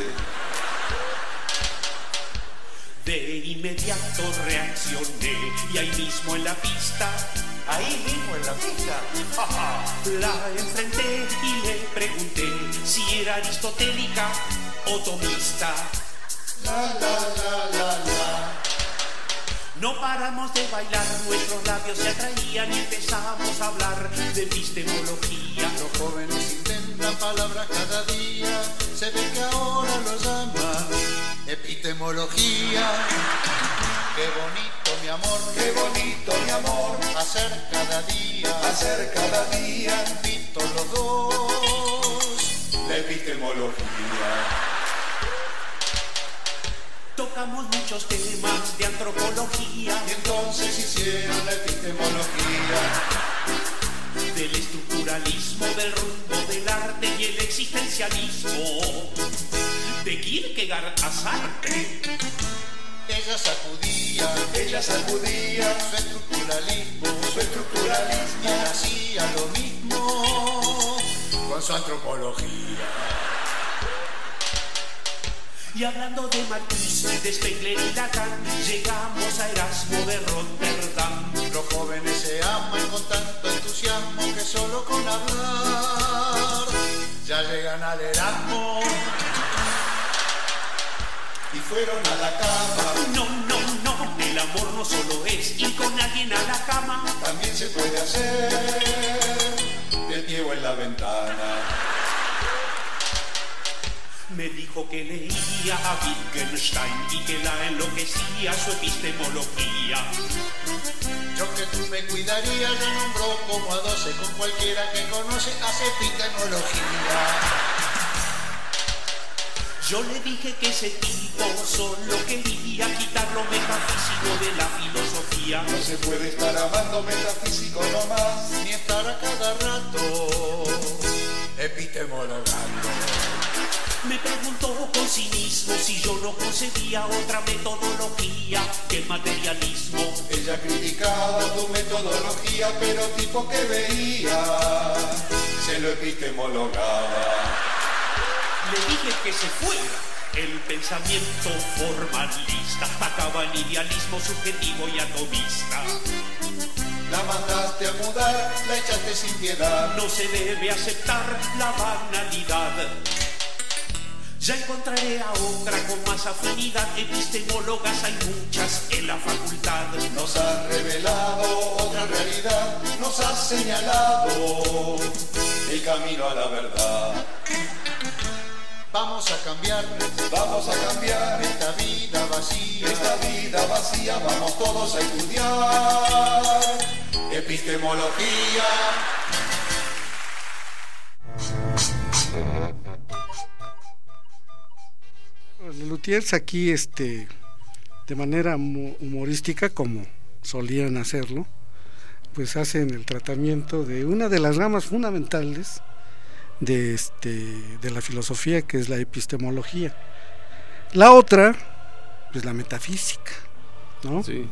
De inmediato reaccioné, y ahí mismo en la pista, ahí mismo en la pista, la enfrenté y le pregunté si era aristotélica o tomista. La, la, la, la, la. No paramos de bailar, nuestros labios se atraían y empezamos a hablar de epistemología. Los jóvenes inventan palabras cada día, se ve que ahora lo llaman epistemología. Qué bonito mi amor, qué bonito mi amor, hacer cada día, hacer cada día, invito los dos, la epistemología. Tocamos muchos temas de antropología, y entonces hicieron la epistemología del estructuralismo, del rumbo existencialismo, de Kierkegaard a Sartre. Ella sacudía, ella sacudía su estructuralismo, su estructuralismo, y hacía lo mismo con su antropología. Y hablando de Marcuse, de Spengler y Lacan, llegamos a Erasmo de Rotterdam. Los jóvenes se aman con tanto entusiasmo que solo con hablar ya llegan al Erasmo. Y fueron a la cama. No, no, no, el amor no solo es ir con alguien a la cama. También se puede hacer del Diego en la ventana. Me dijo que leía a Wittgenstein y que la enloquecía su epistemología. Yo que tú me cuidaría, ya nombró como a doce con cualquiera que conoce hace epistemología. Yo le dije que ese tipo solo quería quitar lo metafísico de la filosofía. No se puede estar amando metafísico nomás, ni estar a cada rato epistemologando. Me preguntó con cinismo si yo no concebía otra metodología que el materialismo. Ella criticaba tu metodología, pero tipo que veía se lo epistemologaba. Le dije que se fuera el pensamiento formalista, atacaba el idealismo subjetivo y atomista. La mandaste a mudar, la echaste sin piedad. No se debe aceptar la banalidad. Ya encontraré a otra con más afinidad. Epistemólogas hay muchas en la facultad. Nos has revelado otra realidad, nos has señalado el camino a la verdad. Vamos a cambiar, vamos a cambiar esta vida vacía, esta vida vacía, vamos todos a estudiar epistemología. Lelutiers aquí, este, de manera humorística, como solían hacerlo, pues hacen el tratamiento de una de las ramas fundamentales de este de la filosofía, que es la epistemología. La otra, pues la metafísica, ¿no? Sí.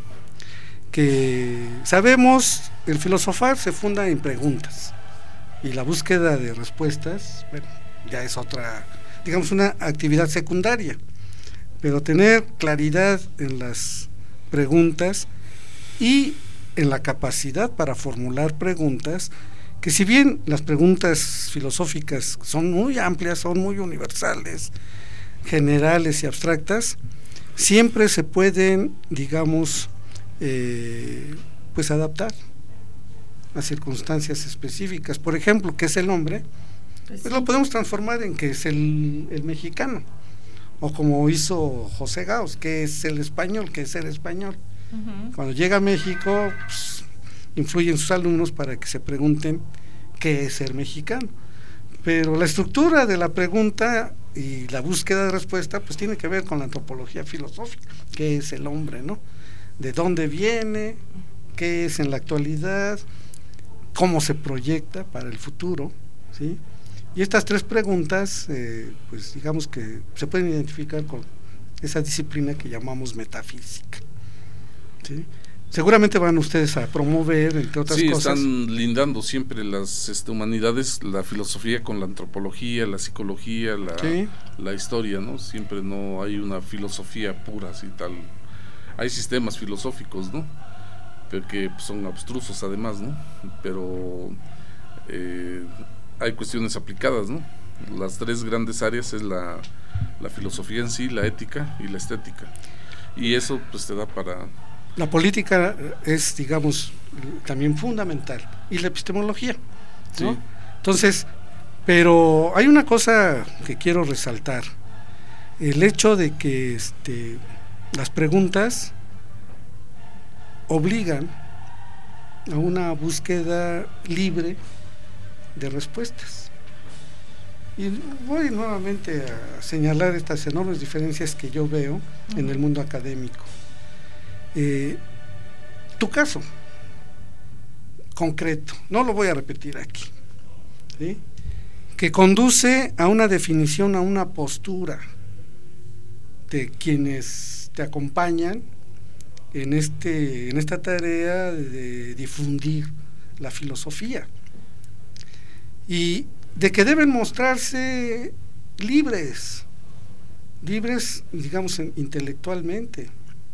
Que sabemos, el filosofar se funda en preguntas y la búsqueda de respuestas, bueno, ya es otra, digamos, una actividad secundaria, pero tener claridad en las preguntas y en la capacidad para formular preguntas, que si bien las preguntas filosóficas son muy amplias, son muy universales, generales y abstractas, siempre se pueden, digamos, eh, pues adaptar a circunstancias específicas. Por ejemplo, ¿qué es el hombre? Pues lo podemos transformar en que es el, el mexicano, o como hizo José Gauss, que es el español, que es el español. Uh-huh. Cuando llega a México, pues, influye en sus alumnos para que se pregunten qué es ser mexicano. Pero la estructura de la pregunta y la búsqueda de respuesta pues tiene que ver con la antropología filosófica, qué es el hombre, ¿no? De dónde viene, qué es en la actualidad, cómo se proyecta para el futuro, ¿sí? Y estas tres preguntas, eh, pues digamos que se pueden identificar con esa disciplina que llamamos metafísica, ¿sí? Seguramente van ustedes a promover, entre otras sí, cosas. Sí, están lindando siempre las este, humanidades, la filosofía con la antropología, la psicología, la, sí. la historia, ¿no? Siempre no hay una filosofía pura, así tal. Hay sistemas filosóficos, ¿no? Pero que son abstrusos además, ¿no? Pero eh, hay cuestiones aplicadas, ¿no? Las tres grandes áreas es la, la filosofía en sí, la ética y la estética. Y eso pues te da para... La política es, digamos, también fundamental, y la epistemología, ¿no? Sí. Entonces, pero hay una cosa que quiero resaltar, el hecho de que este, las preguntas obligan a una búsqueda libre de respuestas. Y voy nuevamente a señalar estas enormes diferencias que yo veo uh-huh. en el mundo académico. Eh, tu caso concreto, no lo voy a repetir aquí, ¿sí? que conduce a una definición, a una postura de quienes te acompañan en este en esta tarea de difundir la filosofía, y de que deben mostrarse libres, libres, digamos, intelectualmente,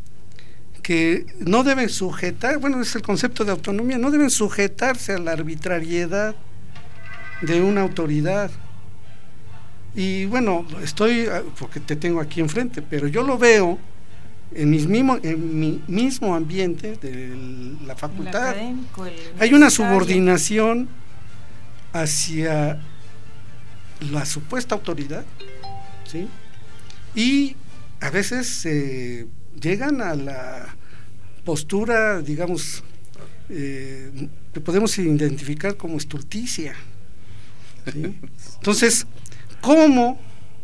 que no deben sujetar, bueno, es el concepto de autonomía, no deben sujetarse a la arbitrariedad de una autoridad. Y bueno, estoy, porque te tengo aquí enfrente, pero yo lo veo en, mis mismo, en mi mismo ambiente de la facultad. Hay una subordinación hacia la supuesta autoridad, ¿sí? Y a veces eh, llegan a la postura, digamos, eh, que podemos identificar como estulticia, ¿sí? Entonces, ¿cómo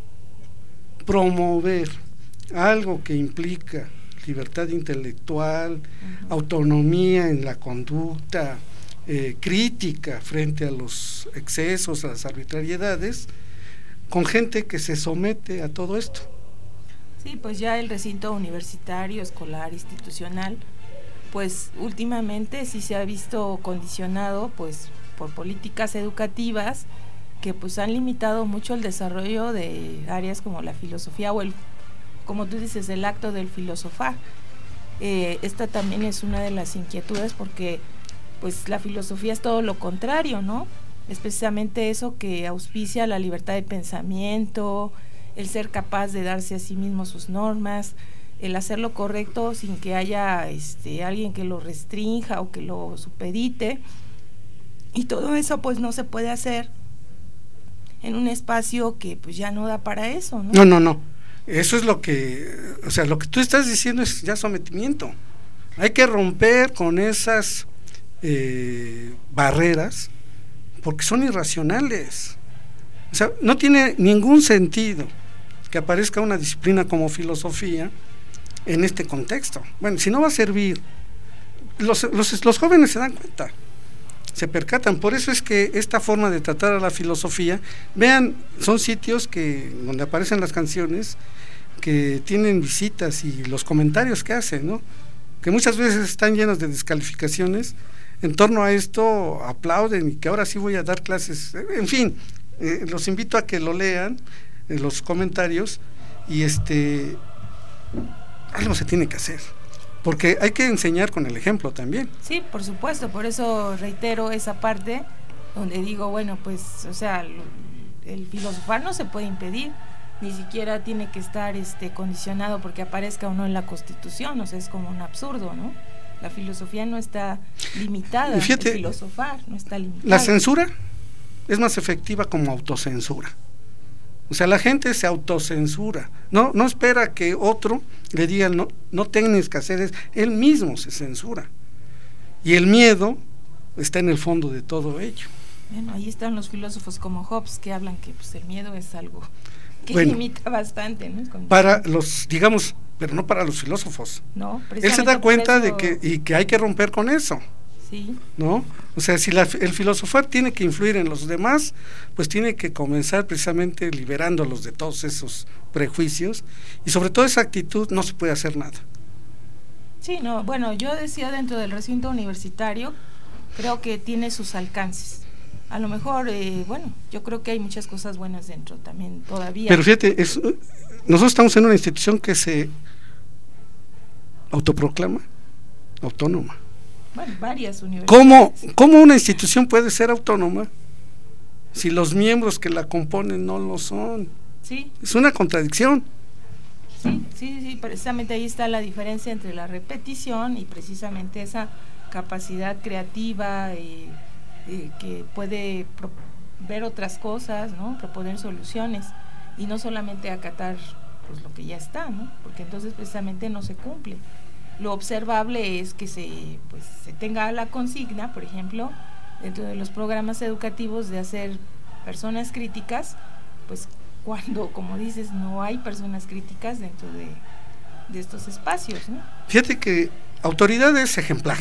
promover algo que implica libertad intelectual, uh-huh. autonomía en la conducta, eh, crítica frente a los excesos, a las arbitrariedades, con gente que se somete a todo esto? Sí, pues ya el recinto universitario, escolar, institucional, pues últimamente sí se ha visto condicionado pues por políticas educativas que pues han limitado mucho el desarrollo de áreas como la filosofía o el, como tú dices, el acto del filosofar. Eh, esta también es una de las inquietudes, porque pues la filosofía es todo lo contrario, ¿no? Es precisamente eso que auspicia la libertad de pensamiento, el ser capaz de darse a sí mismo sus normas, el hacer lo correcto sin que haya este alguien que lo restrinja o que lo supedite, y todo eso pues no se puede hacer en un espacio que pues ya no da para eso, ¿no? No, no, no. Eso es lo que, o sea, lo que tú estás diciendo es ya sometimiento. Hay que romper con esas eh, barreras, porque son irracionales. O sea, no tiene ningún sentido que aparezca una disciplina como filosofía en este contexto. Bueno, si no va a servir, los, los, los jóvenes se dan cuenta, se percatan. Por eso es que esta forma de tratar a la filosofía, vean, son sitios que donde aparecen las canciones, que tienen visitas y los comentarios que hacen, ¿no? Que muchas veces están llenos de descalificaciones. En torno a esto aplauden, y que ahora sí voy a dar clases. En fin, eh, los invito a que lo lean en los comentarios, y este algo se tiene que hacer, porque hay que enseñar con el ejemplo también. Sí, por supuesto, por eso reitero esa parte donde digo, bueno, pues, o sea, el filosofar no se puede impedir, ni siquiera tiene que estar este condicionado porque aparezca o no en la Constitución, o sea, es como un absurdo, ¿no? La filosofía no está limitada, y fíjate, el filosofar no está limitado. La censura es más efectiva como autocensura. O sea, la gente se autocensura, no no espera que otro le diga no, no tienes que hacer eso, él mismo se censura. Y el miedo está en el fondo de todo ello. Bueno, ahí están los filósofos como Hobbes, que hablan que pues el miedo es algo que bueno, limita bastante, ¿no? Para los, digamos, pero no para los filósofos. No, él se da cuenta eso... de que y que hay que romper con eso. Sí. ¿No? O sea, si la, el filosofar tiene que influir en los demás, pues tiene que comenzar precisamente liberándolos de todos esos prejuicios, y sobre todo esa actitud no se puede hacer nada. Sí, no, bueno, yo decía dentro del recinto universitario, creo que tiene sus alcances. A lo mejor, eh, bueno, yo creo que hay muchas cosas buenas dentro también todavía. Pero fíjate, es, nosotros estamos en una institución que se autoproclama autónoma. Bueno, varias universidades. ¿Cómo, ¿Cómo una institución puede ser autónoma si los miembros que la componen no lo son? Sí. Es una contradicción. Sí, sí, sí, precisamente ahí está la diferencia entre la repetición y precisamente esa capacidad creativa eh, eh, que puede pro- ver otras cosas, ¿no? Proponer soluciones y no solamente acatar pues lo que ya está, ¿no? Porque entonces precisamente no se cumple. Lo observable es que se pues se tenga la consigna, por ejemplo, dentro de los programas educativos de hacer personas críticas, pues cuando, como dices, no hay personas críticas dentro de, de estos espacios, ¿no? Fíjate que autoridad es ejemplar.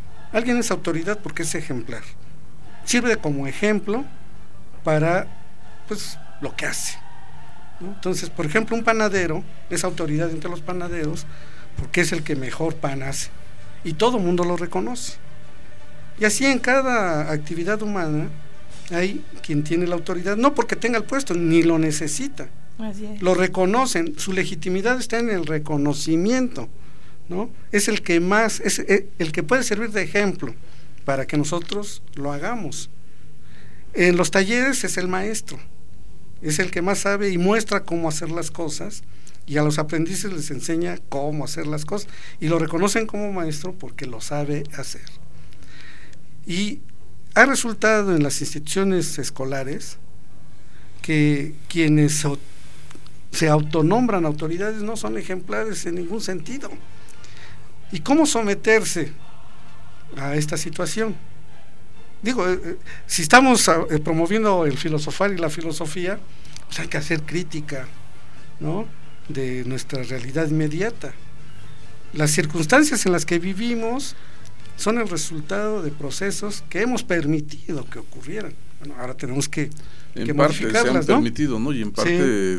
Alguien es autoridad porque es ejemplar. Sirve como ejemplo para pues lo que hace, ¿no? Entonces, por ejemplo, un panadero es autoridad entre los panaderos porque es el que mejor pan hace y todo el mundo lo reconoce. Y así en cada actividad humana hay quien tiene la autoridad, no porque tenga el puesto, ni lo necesita. Así es. Lo reconocen, su legitimidad está en el reconocimiento, ¿no? Es el que más, es el que puede servir de ejemplo para que nosotros lo hagamos. En los talleres es el maestro, es el que más sabe y muestra cómo hacer las cosas, y a los aprendices les enseña cómo hacer las cosas, y lo reconocen como maestro porque lo sabe hacer. Y ha resultado en las instituciones escolares que quienes se autonombran autoridades no son ejemplares en ningún sentido. ¿Y cómo someterse a esta situación? Digo, eh, si estamos eh, promoviendo el filosofar y la filosofía, pues hay que hacer crítica, ¿no?, de nuestra realidad inmediata. Las circunstancias en las que vivimos son el resultado de procesos que hemos permitido que ocurrieran. Bueno, ahora tenemos que, en que parte modificarlas, se han ¿no? permitido, ¿no? Y en parte sí.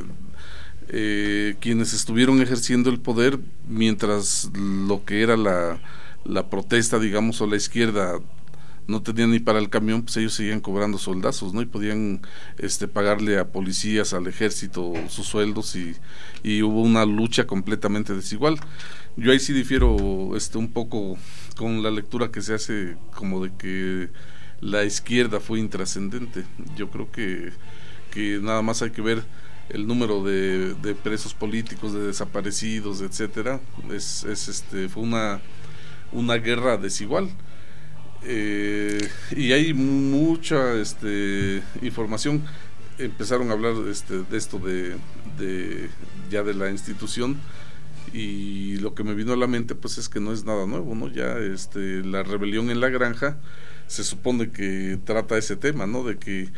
eh, quienes estuvieron ejerciendo el poder mientras lo que era la, la protesta, digamos, o la izquierda no tenían ni para el camión, pues ellos seguían cobrando soldazos, ¿no? Y podían este pagarle a policías, al ejército sus sueldos, y, y hubo una lucha completamente desigual. Yo ahí sí difiero este un poco con la lectura que se hace como de que la izquierda fue intrascendente. Yo creo que, que nada más hay que ver el número de, de presos políticos, de desaparecidos, etcétera. Es, es este fue una una guerra desigual. Eh, y hay mucha este información. Empezaron a hablar este, de esto de, de ya de la institución, y lo que me vino a la mente pues es que no es nada nuevo, ¿no? Ya este la rebelión en la granja se supone que trata ese tema, ¿no? De que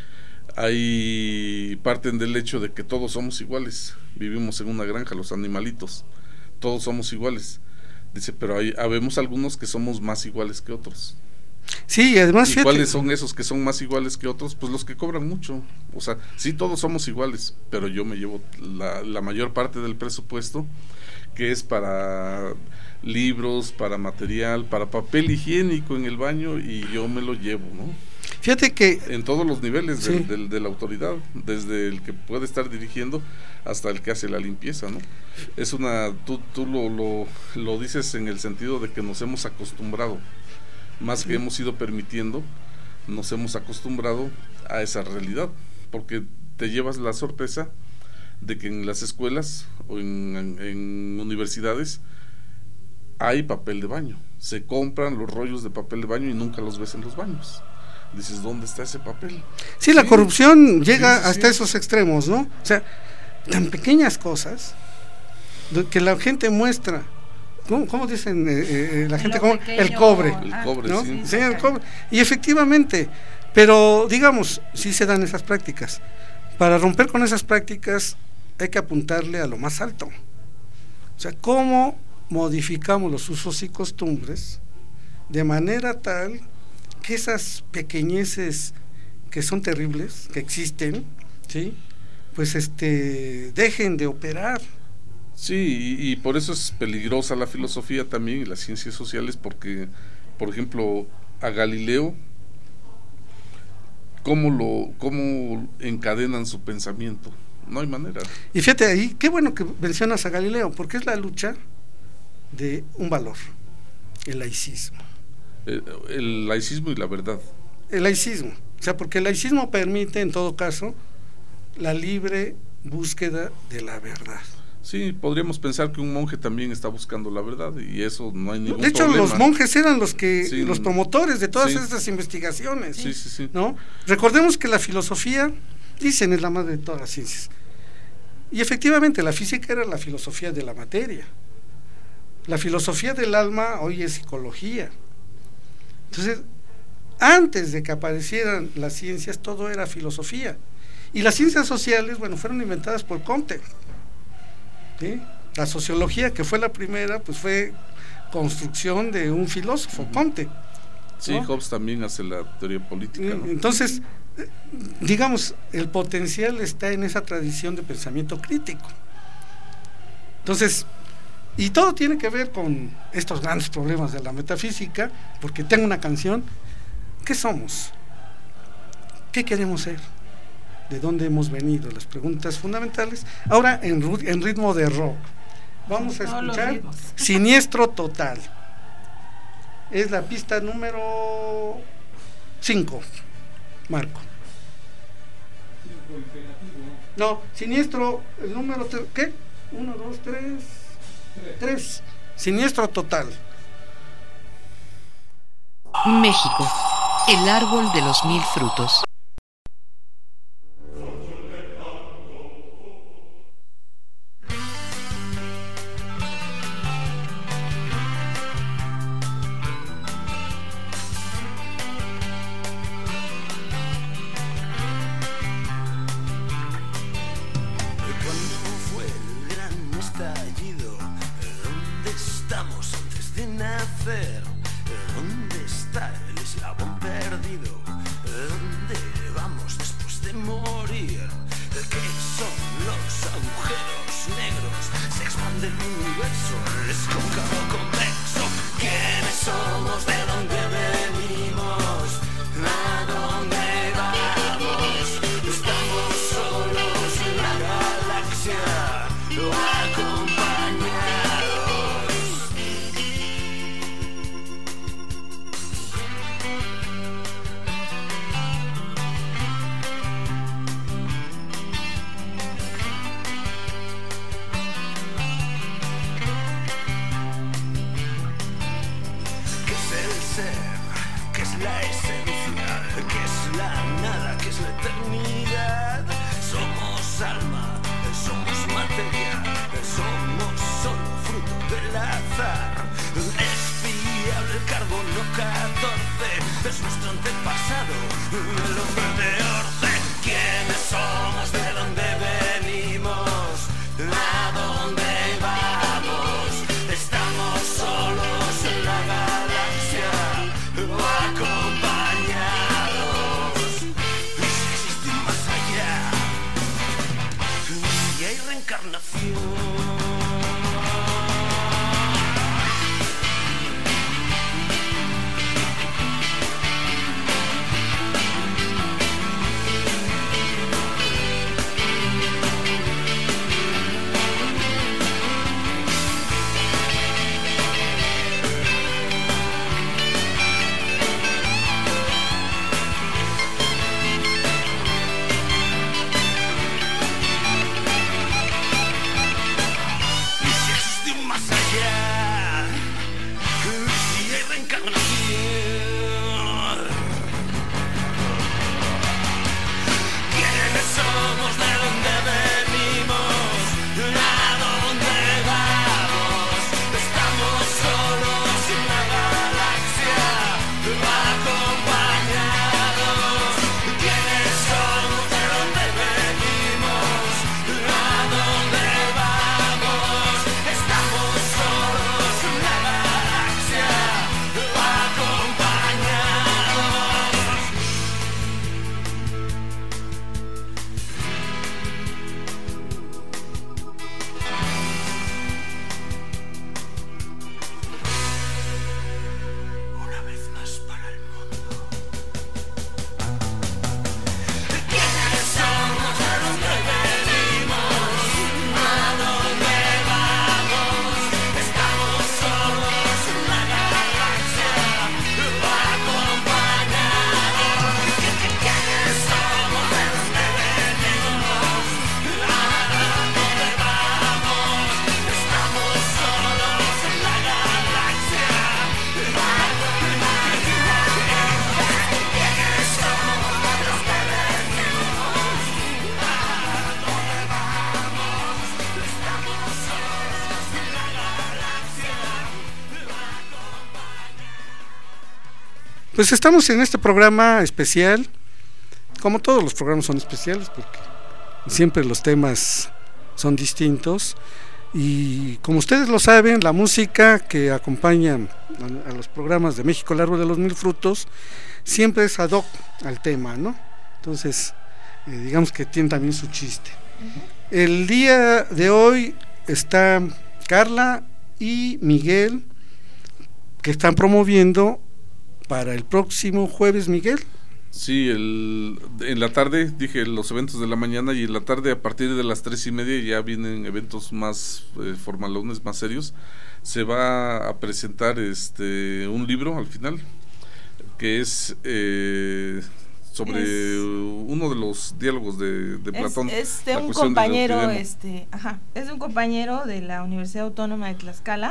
hay parten del hecho de que todos somos iguales, vivimos en una granja, los animalitos, todos somos iguales. Dice, pero hay habemos algunos que somos más iguales que otros. Sí, y además, ¿y fíjate, cuáles son esos que son más iguales que otros? Pues los que cobran mucho. O sea, sí, todos somos iguales, pero yo me llevo la, la mayor parte del presupuesto, que es para libros, para material, para papel higiénico en el baño, y yo me lo llevo, ¿no? Fíjate que en todos los niveles sí. del, del, de la autoridad, desde el que puede estar dirigiendo hasta el que hace la limpieza, ¿no? Es una, tú, tú lo, lo, lo dices en el sentido de que nos hemos acostumbrado, más que hemos ido permitiendo, nos hemos acostumbrado a esa realidad, porque te llevas la sorpresa de que en las escuelas o en, en, en universidades hay papel de baño, se compran los rollos de papel de baño y nunca los ves en los baños. Dices, ¿dónde está ese papel? Sí, la sí. corrupción llega sí, sí, hasta sí. esos extremos, ¿no? O sea, tan pequeñas cosas que la gente muestra. ¿Cómo, cómo dicen eh, eh, la gente? Como pequeño, el cobre, el cobre, ¿no? sí. Sí, el cobre. Y efectivamente, pero digamos, sí se dan esas prácticas. Para romper con esas prácticas hay que apuntarle a lo más alto. O sea, ¿cómo modificamos los usos y costumbres de manera tal que esas pequeñeces que son terribles, que existen, ¿sí?, pues este dejen de operar? Sí, y, y por eso es peligrosa la filosofía también y las ciencias sociales, porque, por ejemplo, a Galileo, ¿cómo lo cómo encadenan su pensamiento? No hay manera. Y fíjate ahí, qué bueno que mencionas a Galileo, porque es la lucha de un valor, el laicismo. El, el laicismo y la verdad. El laicismo, o sea, porque el laicismo permite, en todo caso, la libre búsqueda de la verdad. Sí, podríamos pensar que un monje también está buscando la verdad, y eso no hay ningún problema. De hecho, problema. los monjes eran los que sí, los promotores de todas sí. estas investigaciones. Sí, sí, sí. ¿No? Recordemos que la filosofía, dicen, es la madre de todas las ciencias. Y efectivamente, la física era la filosofía de la materia. La filosofía del alma hoy es psicología. Entonces, antes de que aparecieran las ciencias, todo era filosofía. Y las ciencias sociales, bueno, fueron inventadas por Comte. ¿Sí? La sociología, que fue la primera, pues fue construcción de un filósofo, Comte, ¿no? Sí, Hobbes también hace la teoría política, ¿no? Entonces, digamos, el potencial está en esa tradición de pensamiento crítico. Entonces, y todo tiene que ver con estos grandes problemas de la metafísica, porque tengo una canción. ¿Qué somos? ¿Qué queremos ser? ¿De dónde hemos venido? Las preguntas fundamentales. Ahora en, en ritmo de rock. Vamos a escuchar Siniestro Total. Es la pista número cinco, Marco. No, Siniestro, el número, ¿qué? Uno, dos, tres, tres. Siniestro Total. México, el árbol de los mil frutos. Pues estamos en este programa especial, como todos los programas son especiales, porque siempre los temas son distintos, y como ustedes lo saben, la música que acompaña a los programas de México, el árbol de los mil frutos, siempre es ad hoc al tema, ¿no? Entonces, eh, digamos que tiene también su chiste. Uh-huh. El día de hoy está Carla y Miguel, que están promoviendo para el próximo jueves, Miguel. Sí, el, en la tarde, dije los eventos de la mañana, y en la tarde a partir de las tres y media ya vienen eventos más eh, formalones, más serios. Se va a presentar este un libro al final, que es eh, sobre es, uno de los diálogos de, de Platón. Es, es de un compañero, de este, ajá, es de un compañero de la Universidad Autónoma de Tlaxcala,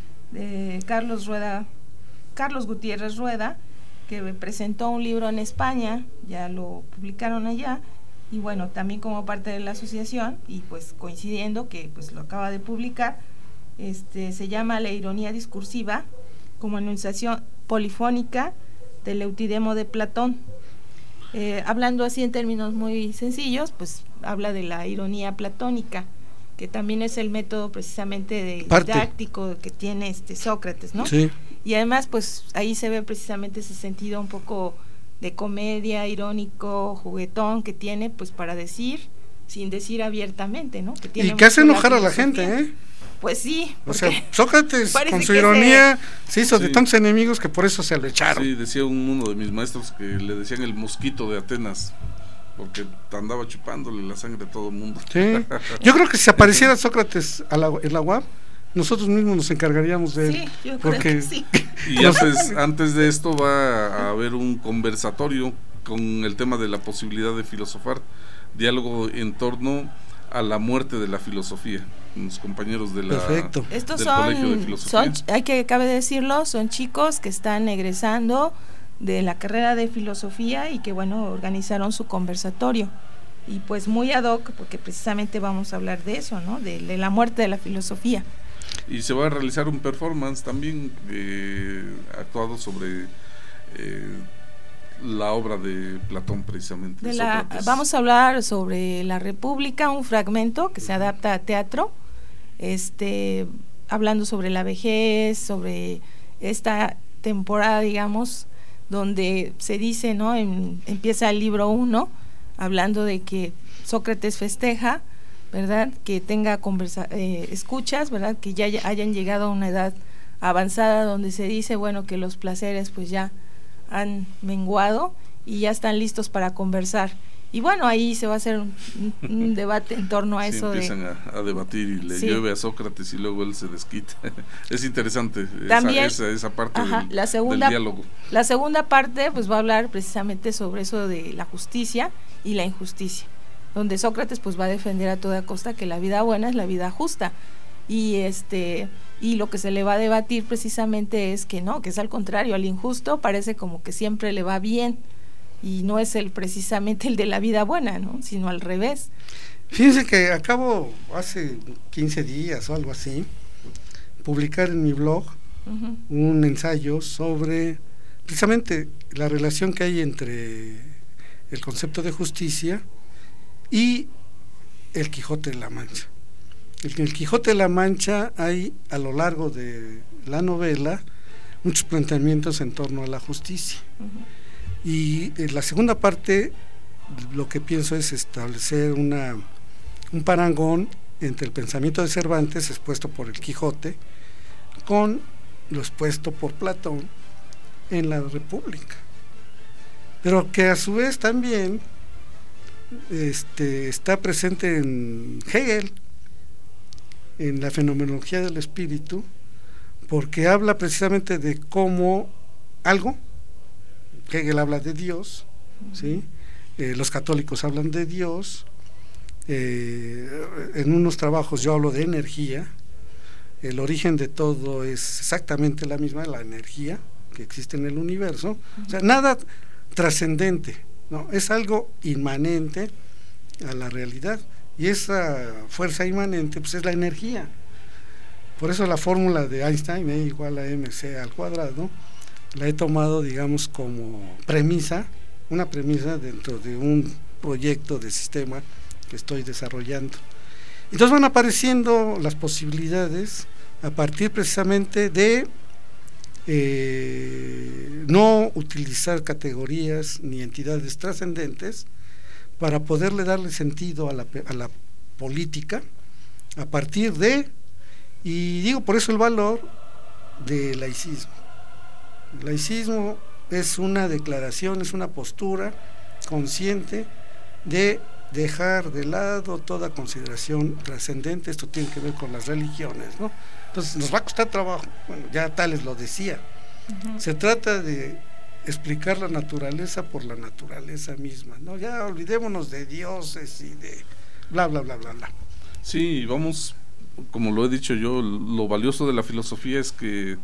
de Carlos Rueda, Carlos Gutiérrez Rueda, que presentó un libro en España, ya lo publicaron allá, y bueno, también como parte de la asociación, y pues coincidiendo que pues lo acaba de publicar, este se llama La ironía discursiva, como enunciación polifónica del Eutidemo de Platón. Eh, hablando así en términos muy sencillos, pues habla de la ironía platónica, que también es el método precisamente de didáctico que tiene este Sócrates, ¿no? Sí. Y además, pues ahí se ve precisamente ese sentido un poco de comedia, irónico, juguetón que tiene, pues para decir, sin decir abiertamente, ¿no? Que tiene y que hace enojar a la gente, ¿eh? Pues sí. O sea, Sócrates con su ironía se, se hizo sí. de tantos enemigos que por eso se lo echaron. Sí, decía un, uno de mis maestros que le decían el mosquito de Atenas, porque andaba chupándole la sangre a todo el mundo. Sí. Yo creo que si apareciera Sócrates a la, en la U A P, nosotros mismos nos encargaríamos de él. Sí, yo porque creo que sí. Y antes, antes de esto va a haber un conversatorio con el tema de la posibilidad de filosofar, diálogo en torno a la muerte de la filosofía, los compañeros de la Perfecto. Estos del son, Colegio de Filosofía. son, hay que cabe decirlo, son chicos que están egresando de la carrera de filosofía y que bueno, organizaron su conversatorio. Y pues muy ad hoc, porque precisamente vamos a hablar de eso, ¿no? De, de la muerte de la filosofía. Y se va a realizar un performance también eh, actuado sobre eh, la obra de Platón precisamente. De la, vamos a hablar sobre la República, un fragmento que se adapta a teatro, este, hablando sobre la vejez, sobre esta temporada, digamos, donde se dice, ¿no? En, empieza el libro uno, hablando de que Sócrates festeja, ¿verdad? Que tenga conversa eh, escuchas, ¿verdad? Que ya hayan llegado a una edad avanzada donde se dice, bueno, que los placeres pues ya han menguado y ya están listos para conversar. Y bueno, ahí se va a hacer un, un debate en torno a sí, eso. Empiezan de, a, a debatir y le sí. llueve a Sócrates y luego él se desquita. Es interesante también, esa, esa, esa parte ajá, del, la segunda, del diálogo. La segunda parte pues va a hablar precisamente sobre eso de la justicia y la injusticia, donde Sócrates pues va a defender a toda costa que la vida buena es la vida justa, y este y lo que se le va a debatir precisamente es que no, que es al contrario, al injusto parece como que siempre le va bien y no es el precisamente el de la vida buena, ¿no? Sino al revés. Fíjense que acabo hace quince días o algo así publicar en mi blog uh-huh. un ensayo sobre precisamente la relación que hay entre el concepto de justicia y el Quijote de la Mancha. En el Quijote de la Mancha hay a lo largo de la novela muchos planteamientos en torno a la justicia. Uh-huh. Y en la segunda parte lo que pienso es establecer una un parangón entre el pensamiento de Cervantes expuesto por el Quijote con lo expuesto por Platón en la República, pero que a su vez también este, está presente en Hegel, en la fenomenología del espíritu, porque habla precisamente de cómo algo, Hegel habla de Dios, ¿sí? Eh, los católicos hablan de Dios, eh, en unos trabajos yo hablo de energía, el origen de todo es exactamente la misma, la energía que existe en el universo, o sea, nada trascendente, no, es algo inmanente a la realidad, y esa fuerza inmanente pues es la energía. Por eso la fórmula de Einstein, E igual a mc al cuadrado, la he tomado, digamos, como premisa, una premisa dentro de un proyecto de sistema que estoy desarrollando. Entonces van apareciendo las posibilidades a partir precisamente de eh, no utilizar categorías ni entidades trascendentes para poderle darle sentido a la, a la política a partir de, y digo por eso el valor de laicismo. El laicismo es una declaración, es una postura consciente de dejar de lado toda consideración trascendente. Esto tiene que ver con las religiones, ¿no? Entonces nos va a costar trabajo, bueno, ya Tales lo decía. Uh-huh. Se trata de explicar la naturaleza por la naturaleza misma, ¿no? Ya olvidémonos de dioses y de bla bla bla bla bla. Sí, vamos, como lo he dicho yo, lo valioso de la filosofía es que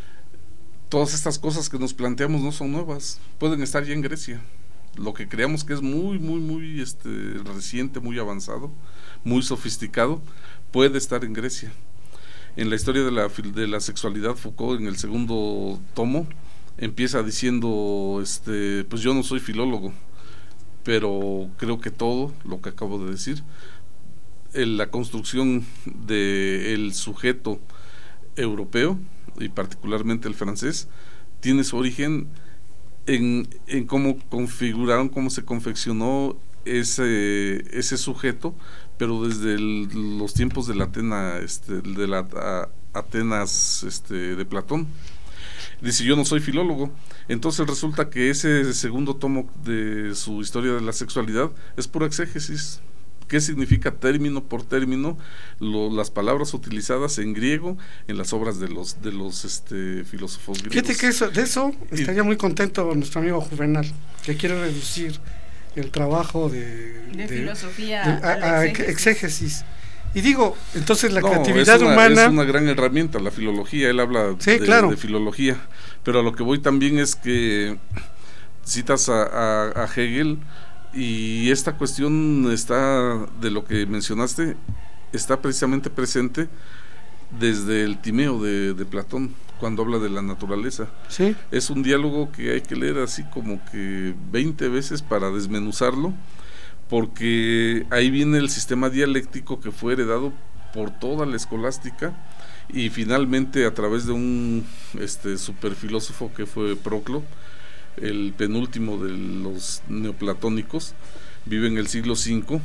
todas estas cosas que nos planteamos no son nuevas, pueden estar ya en Grecia. Lo que creamos que es muy, muy, muy este, reciente, muy avanzado, muy sofisticado, puede estar en Grecia. En la historia de la, de la sexualidad, Foucault, en el segundo tomo, empieza diciendo, este, pues yo no soy filólogo, pero creo que todo lo que acabo de decir, en la construcción del sujeto europeo, y particularmente el francés, tiene su origen en, en cómo configuraron, cómo se confeccionó ese, ese sujeto, pero desde el, los tiempos de la Atena, este, de la a, Atenas este, de Platón. Dice, yo no soy filólogo. Entonces resulta que ese segundo tomo de su historia de la sexualidad es pura exégesis. ¿Qué significa término por término lo, las palabras utilizadas en griego en las obras de los de los este, filósofos griegos? Fíjate que eso, de eso estaría muy contento nuestro amigo Juvenal, que quiere reducir el trabajo de, de, de filosofía de, a, a, a exégesis. exégesis. Y digo, entonces la no, creatividad es una, humana es una gran herramienta la filología, él habla sí, de, claro. de filología, pero a lo que voy también es que citas a, a, a Hegel. Y esta cuestión está, de lo que mencionaste, está precisamente presente desde el Timeo de, de Platón, cuando habla de la naturaleza. ¿Sí? Es un diálogo que hay que leer así como que veinte veces para desmenuzarlo, porque ahí viene el sistema dialéctico que fue heredado por toda la escolástica y finalmente a través de un este superfilósofo que fue Proclo, el penúltimo de los neoplatónicos, vive en el siglo cinco,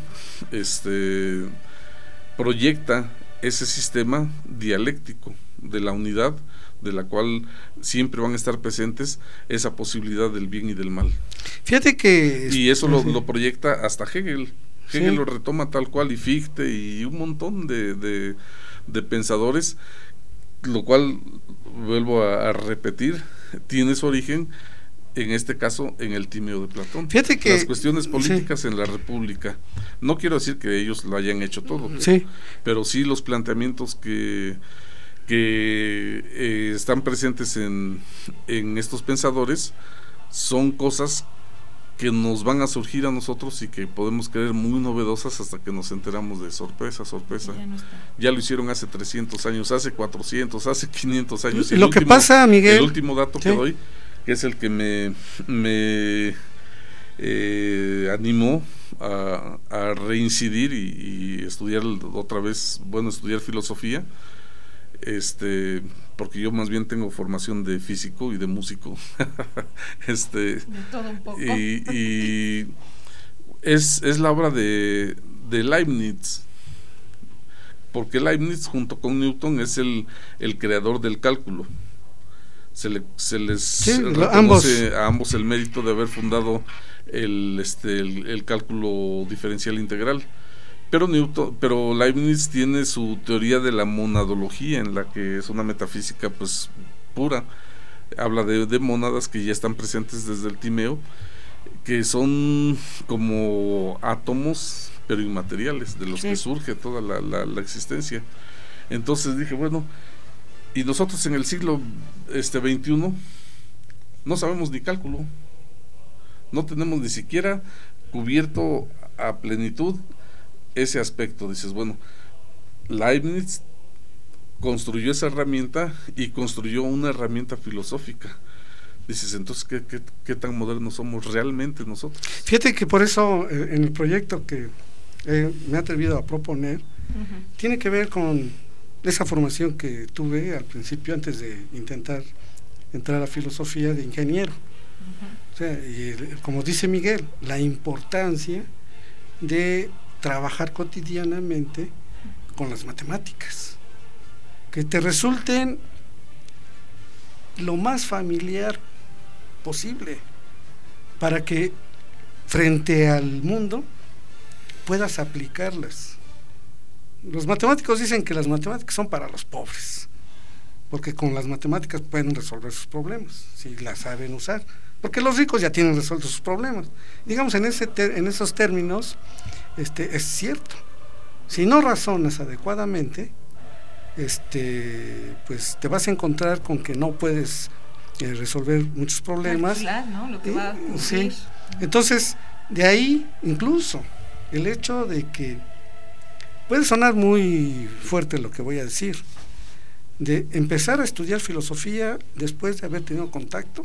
este, proyecta ese sistema dialéctico de la unidad, de la cual siempre van a estar presentes esa posibilidad del bien y del mal. Fíjate que... Y eso lo, lo proyecta hasta Hegel. Hegel sí. lo retoma tal cual, y Fichte y un montón de, de, de pensadores, lo cual, vuelvo a, a repetir, tiene su origen en este caso en el Timeo de Platón. Fíjate que las cuestiones políticas sí. en la República, no quiero decir que ellos lo hayan hecho todo, sí. pero sí los planteamientos que que eh, están presentes en, en estos pensadores son cosas que nos van a surgir a nosotros y que podemos creer muy novedosas hasta que nos enteramos de sorpresa, sorpresa. Ya, no ya lo hicieron hace trescientos años, hace cuatrocientos, hace quinientos años. Y lo el que último, pasa, Miguel, el último dato sí. que doy, que es el que me, me eh, animó a, a reincidir y, y estudiar otra vez, bueno, estudiar filosofía, este, porque yo más bien tengo formación de físico y de músico, este, de todo un poco. y, y es, es la obra de, de Leibniz, porque Leibniz junto con Newton es el, el creador del cálculo. Se, le, se les sí, reconoce ambos. a ambos el mérito de haber fundado el, este, el, el cálculo diferencial integral. Pero Newton, pero Leibniz tiene su teoría de la monadología, en la que es una metafísica pues pura. Habla de, de mónadas que ya están presentes desde el Timeo, que son como átomos pero inmateriales, de los sí. que surge toda la, la, la existencia. Entonces dije, bueno, y nosotros en el siglo este veintiuno no sabemos ni cálculo, no tenemos ni siquiera cubierto a plenitud ese aspecto. Dices, bueno, Leibniz construyó esa herramienta y construyó una herramienta filosófica. Dices, entonces, ¿qué, qué, qué tan modernos somos realmente nosotros? Fíjate que por eso eh, en el proyecto que eh, me he atrevido a proponer, uh-huh. tiene que ver con esa formación que tuve al principio, antes de intentar entrar a la filosofía de ingeniero. Uh-huh. O sea, y, como dice Miguel, la importancia de trabajar cotidianamente con las matemáticas, que te resulten lo más familiar posible, para que frente al mundo puedas aplicarlas. Los matemáticos dicen que las matemáticas son para los pobres, porque con las matemáticas pueden resolver sus problemas, si las saben usar, porque los ricos ya tienen resueltos sus problemas. Digamos, en, ese ter, en esos términos, este, es cierto. Si no razonas adecuadamente, este, pues te vas a encontrar con que no puedes eh, resolver muchos problemas. Calcular, ¿no? Lo que ¿sí? va a ocurrir. Sí. Entonces, de ahí incluso el hecho de que puede sonar muy fuerte lo que voy a decir, de empezar a estudiar filosofía después de haber tenido contacto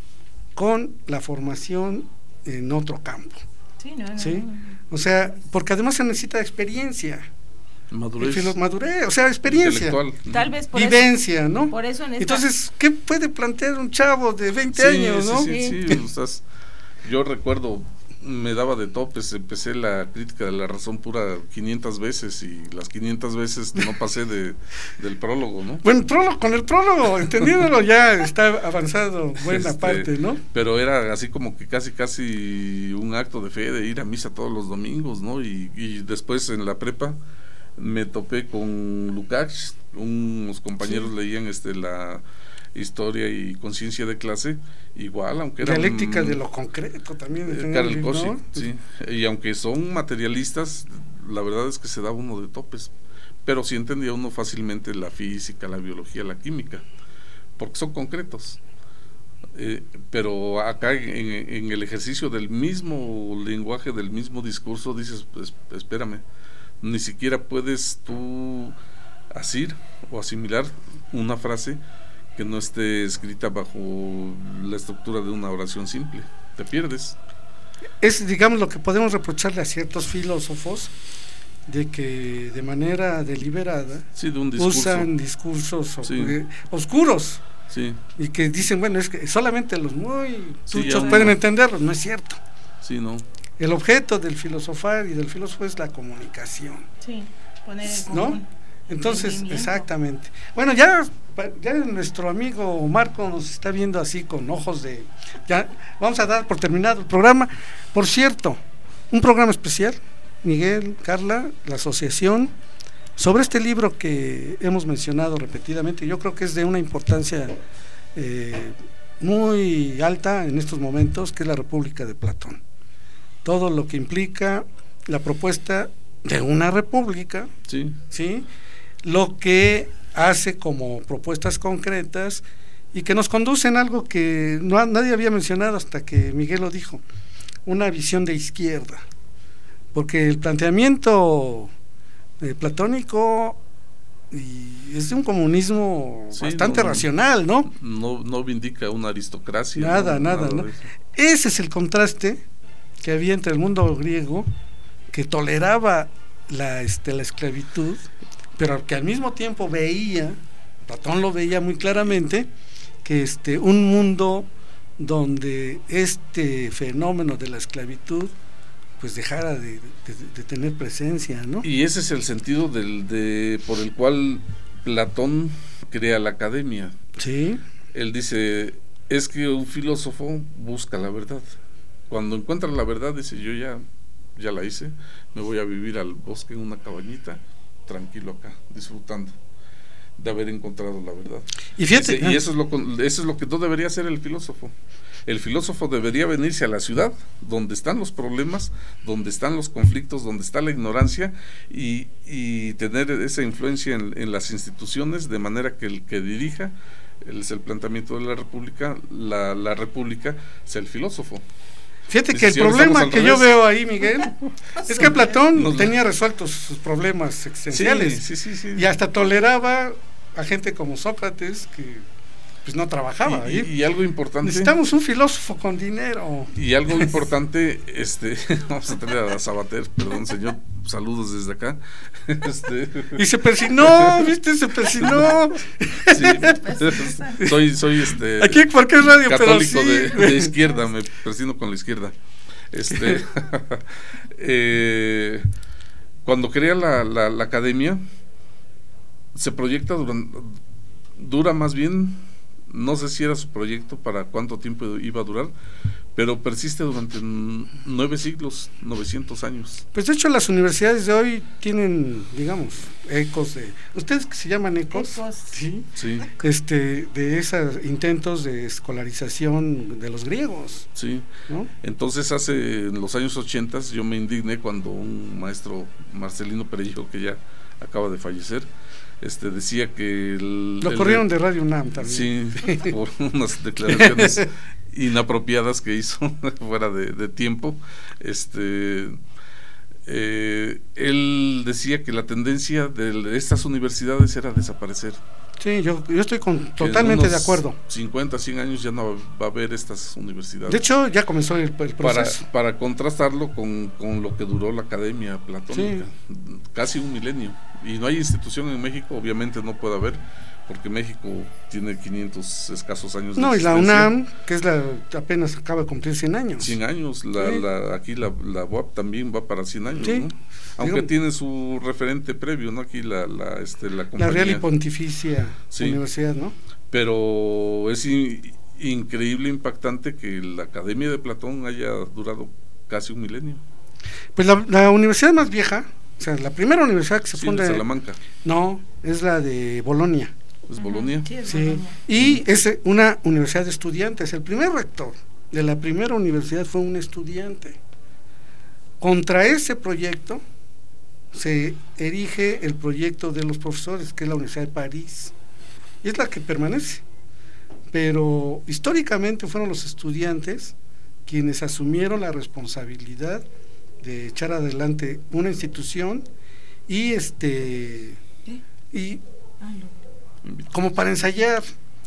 con la formación en otro campo. Sí, no, no, ¿sí? no. O sea, porque además se necesita experiencia. Madurez. Filo, madurez, o sea, experiencia. Tal vez por vivencia, eso, ¿no? Por eso en esta... Entonces, ¿qué puede plantear un chavo de veinte sí, años, sí, no? Sí, sí, sí. O sea, yo recuerdo, me daba de topes, empecé la crítica de la razón pura quinientas veces y las quinientas veces no pasé de, del prólogo, ¿no? Bueno, prólogo, con el prólogo, entendiéndolo ya está avanzado buena este, parte, ¿no? Pero era así como que casi casi un acto de fe de ir a misa todos los domingos, ¿no? Y, y después en la prepa me topé con Lukács, unos compañeros sí. leían este la historia y conciencia de clase, igual, aunque era dialéctica un, de lo concreto también de Karl Kosik, sí, y aunque son materialistas, la verdad es que se da uno de topes, pero sí entendía uno fácilmente la física, la biología, la química, porque son concretos. Eh, pero acá en, en el ejercicio del mismo lenguaje, del mismo discurso, dices, pues, espérame, ni siquiera puedes tú asir o asimilar una frase que no esté escrita bajo la estructura de una oración simple, te pierdes. Es, digamos, lo que podemos reprocharle a ciertos filósofos, de que de manera deliberada sí, de un discurso. usan discursos sí. oscuros sí. y que dicen, bueno, es que solamente los muy tuchos sí, pueden no. entenderlos, no es cierto. Sí, no. El objeto del filosofar y del filósofo es la comunicación. Sí, poner en común. ¿No? Entonces, exactamente. Bueno, ya, ya nuestro amigo Marco nos está viendo así con ojos de... Ya vamos a dar por terminado el programa. Por cierto, un programa especial, Miguel, Carla, la asociación, sobre este libro que hemos mencionado repetidamente. Yo creo que es de una importancia eh, muy alta en estos momentos, que es la República de Platón. Todo lo que implica la propuesta de una república, sí, ¿sí? Lo que hace como propuestas concretas y que nos conducen a algo que no, nadie había mencionado hasta que Miguel lo dijo, una visión de izquierda, porque el planteamiento eh, platónico y es de un comunismo sí, bastante no, racional, ¿no? No, no vindica una aristocracia. Nada, no, nada, nada ¿no? Ese es el contraste que había entre el mundo griego, que toleraba la, este, la esclavitud, pero que al mismo tiempo veía, Platón lo veía muy claramente, que este, un mundo donde este fenómeno de la esclavitud pues dejara de, de, de tener presencia, ¿no? Y ese es el sentido del, de, por el cual Platón crea la academia. Sí. Él dice, es que un filósofo busca la verdad. Cuando encuentra la verdad, dice, yo ya, ya la hice, me voy a vivir al bosque en una cabañita, tranquilo acá, disfrutando de haber encontrado la verdad. Y fíjate, dice, y eso es lo eso es lo que no debería hacer el filósofo. El filósofo debería venirse a la ciudad, donde están los problemas, donde están los conflictos, donde está la ignorancia, y, y tener esa influencia en, en las instituciones, de manera que el que dirija es el planteamiento de la república, la, la república sea el filósofo. Fíjate que el problema que yo veo ahí, Miguel, es que Platón Nos tenía resueltos sus problemas existenciales, sí, sí, sí, sí. y hasta toleraba a gente como Sócrates, que pues no trabajaba. Y, y, y algo importante. Necesitamos un filósofo con dinero. Y algo importante, este, vamos a tener a Sabater, perdón señor, saludos desde acá. Este, y se persinó, ¿viste? Se persinó. Sí, soy, soy este. Aquí porque es radio, católico pero sí, de, de izquierda, me persino con la izquierda. Este, eh, cuando crea la, la, la academia, se proyecta durante, dura más bien, no sé si era su proyecto para cuánto tiempo iba a durar, pero persiste durante nueve siglos, novecientos años. Pues de hecho las universidades de hoy tienen, digamos, ecos de, ustedes que se llaman ecos, ecos. ¿sí? Sí. Este, de esos intentos de escolarización de los griegos. Sí, ¿no? Entonces hace, en los años ochentas, yo me indigné cuando un maestro, Marcelino Perejo, que ya acaba de fallecer, este decía que el, lo el, corrieron de Radio UNAM también. Sí, por unas declaraciones inapropiadas que hizo fuera de, de tiempo. Este eh, él decía que la tendencia de estas universidades era desaparecer. Sí, yo, yo estoy con, totalmente de acuerdo. cincuenta, cien años ya no va a haber estas universidades. De hecho, ya comenzó el, el proceso. Para, para contrastarlo con, con lo que duró la academia platónica, sí. Casi un milenio. Y no hay institución en México, obviamente no puede haber, porque México tiene quinientos escasos años de No, existencia. Y la UNAM, que es la apenas acaba de cumplir cien años. cien años, la, sí. la, aquí la, la U A P también va para cien años, sí. ¿no? Aunque Digo, tiene su referente previo, ¿no? Aquí la, la, este, la compañía. La Real y Pontificia sí. Universidad, ¿no? Pero es in, increíble, impactante que la Academia de Platón haya durado casi un milenio. Pues la, la universidad más vieja, o sea, la primera universidad que se sí, funda en Salamanca. No, es la de Bolonia. ¿Es Bolonia? Sí, es sí. Bolonia. Y es una universidad de estudiantes. El primer rector de la primera universidad fue un estudiante. Contra ese proyecto se erige el proyecto de los profesores, que es la Universidad de París, y es la que permanece. Pero históricamente fueron los estudiantes quienes asumieron la responsabilidad de echar adelante una institución y este ¿Eh? y ah, no. como para ensayar.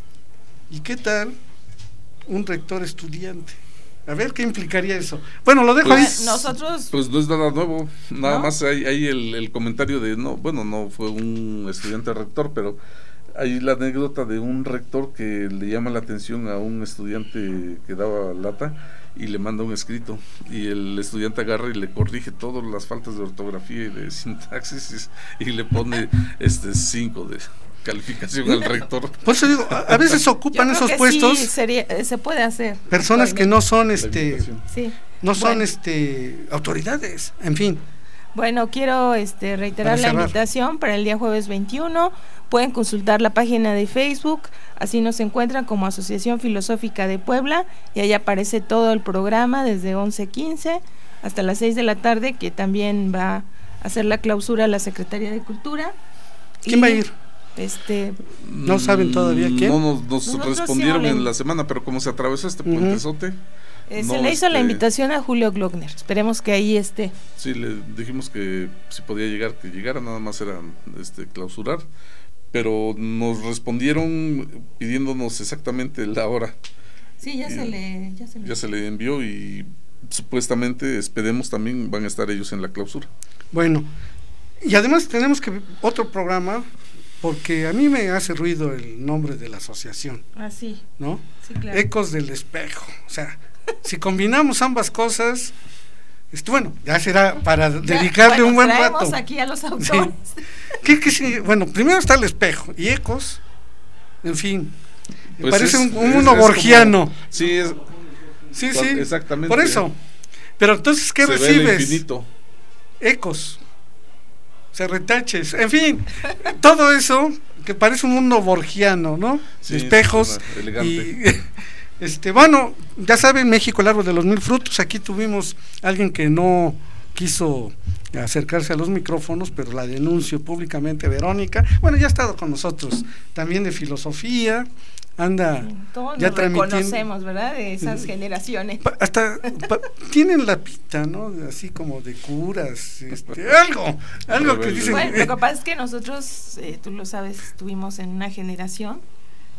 ¿Y qué tal un rector estudiante? A ver qué implicaría eso. Bueno, lo dejo pues, ahí. Nosotros pues no es nada nuevo, nada ¿no? más hay, hay el, el comentario de no, bueno, no fue un estudiante rector, pero hay la anécdota de un rector que le llama la atención a un estudiante que daba lata y le manda un escrito y el estudiante agarra y le corrige todas las faltas de ortografía y de sintaxis y, y le pone este cinco de calificación al rector. Por eso digo, a, a veces ocupan esos puestos sí, sería, se puede hacer personas que no son este sí. no son bueno. este autoridades, en fin. Bueno, quiero este reiterar la invitación para el día jueves veintiuno. Pueden consultar la página de Facebook, así nos encuentran como Asociación Filosófica de Puebla, y ahí aparece todo el programa desde once quince hasta las seis de la tarde, que también va a hacer la clausura la Secretaría de Cultura. ¿Quién y, va a ir? Este, no saben todavía quién. No nos, nos respondieron sí, en la semana, pero como se atravesó este puentezote. Uh-huh. Eh, no, se le hizo este, la invitación a Julio Glockner. Esperemos que ahí esté. Sí, le dijimos que si podía llegar, que llegara, nada más era este clausurar. Pero nos respondieron pidiéndonos exactamente la hora. Sí, ya, se le, ya se le ya se le envió y supuestamente, esperemos, también van a estar ellos en la clausura. Bueno, y además tenemos que otro programa, porque a mí me hace ruido el nombre de la asociación. Ah, sí. ¿No? Sí, claro. Ecos del Espejo. O sea, si combinamos ambas cosas, esto, bueno, ya será para ya, dedicarle bueno, un buen rato. Traemos aquí a los autores. Sí. ¿Qué, qué, sí? Bueno, primero está el espejo y ecos, en fin, pues parece es, un, un mundo borgiano. Como, sí, es, sí, sí, exactamente. Por eso. Pero entonces, ¿qué se recibes? Ve el infinito. Ecos, o sea, retaches, en fin, todo eso que parece un mundo borgiano, ¿no? Sí, espejos y este, bueno, ya saben, México, el árbol de los mil frutos. Aquí tuvimos alguien que no quiso acercarse a los micrófonos, pero la denuncio públicamente, Verónica. Bueno, ya ha estado con nosotros, también de filosofía, anda sí, todos ya nos transmitiendo. Reconocemos, ¿verdad? De esas generaciones. Pa, hasta pa, tienen la pinta, ¿no? Así como de curas, este, algo, algo que dicen. Bueno, lo que pasa es que nosotros, eh, tú lo sabes, estuvimos en una generación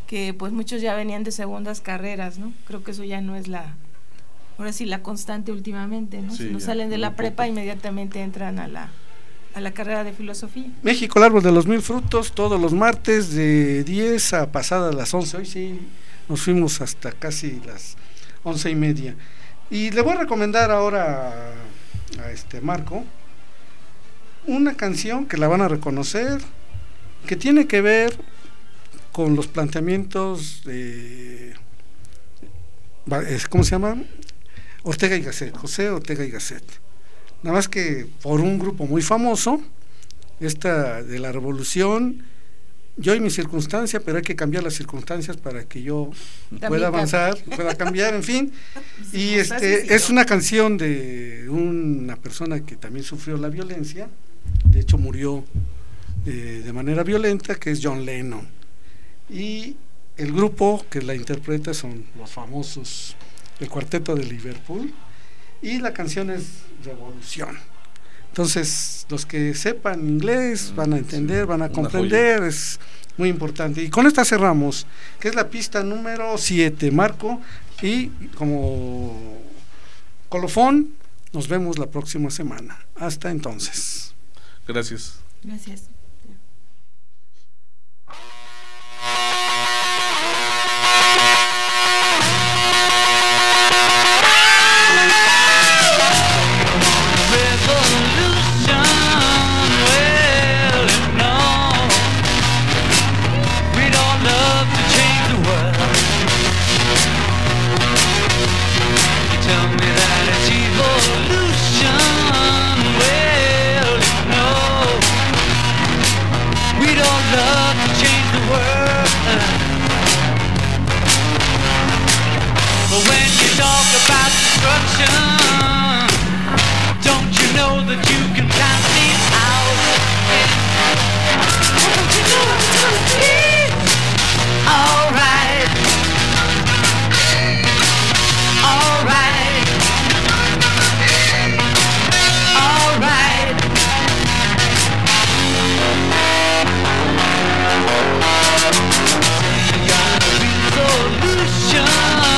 que pues muchos ya venían de segundas carreras, ¿no? Creo que eso ya no es la, ahora sí, la constante últimamente, ¿no? Sí, si no ya, salen de la prepa, poco. inmediatamente entran a la, a la carrera de filosofía. México, el árbol de los mil frutos, todos los martes de diez a pasadas las once. Hoy sí nos fuimos hasta casi las once y media. Y le voy a recomendar ahora a, a este Marco una canción que la van a reconocer, que tiene que ver con los planteamientos de, ¿cómo se llama? Ortega y Gasset, José Ortega y Gasset. Nada más que por un grupo muy famoso, esta de la revolución, yo y mi circunstancia, pero hay que cambiar las circunstancias para que yo también pueda avanzar, cambia. pueda cambiar, en fin. Y este es una canción de una persona que también sufrió la violencia, de hecho murió eh, de manera violenta, que es John Lennon. Y el grupo que la interpreta son los famosos, el Cuarteto de Liverpool, y la canción es Revolución. Entonces, los que sepan inglés van a entender, van a comprender, es muy importante. Y con esta cerramos, que es la pista número siete, Marco, y como colofón, nos vemos la próxima semana. Hasta entonces. Gracias. Gracias. About destruction, don't you know that you can count these out? Don't you know it's gonna be alright? Alright. Alright. You got a resolution.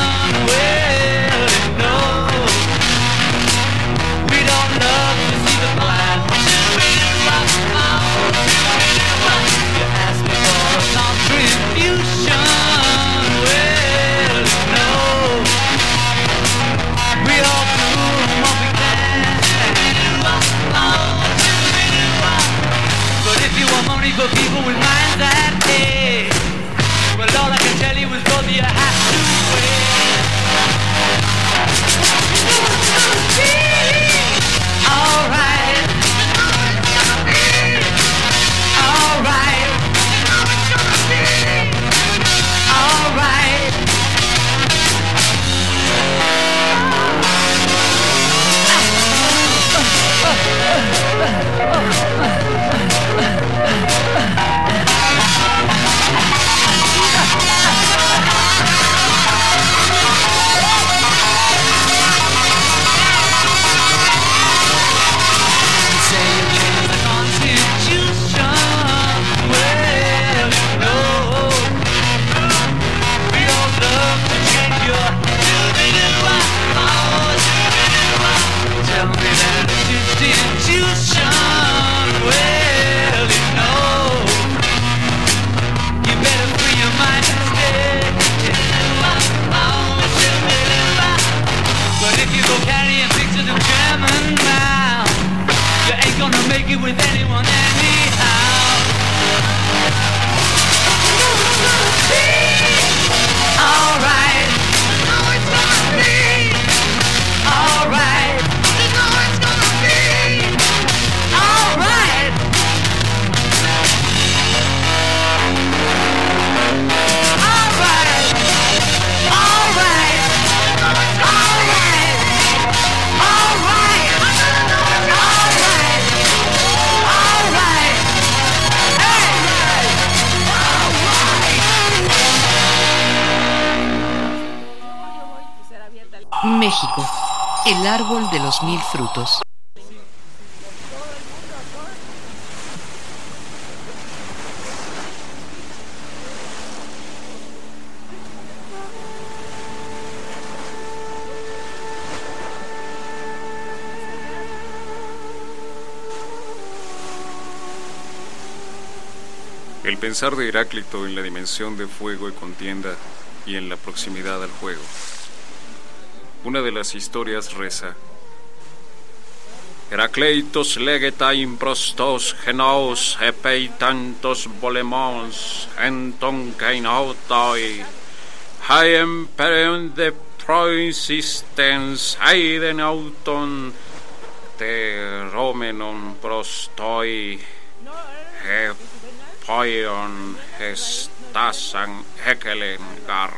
For people with minds that day, well, all I can tell you is, brother, you have to wait. Alright. Alright. Alright. Make it with anyone anyhow. Alright. You know it's gonna be alright. You know it's gonna be alright. Alright. Alright. Alright. Alright. México, el árbol de los mil frutos. El pensar de Heráclito en la dimensión de fuego y contienda y en la proximidad al juego. Una de las historias reza: Herakleitos legeta improstos genos epeitantos volemons enton kainautoi haem perem de proinsistens aiden auton te romenon prostoi hepoion estasan hekelengar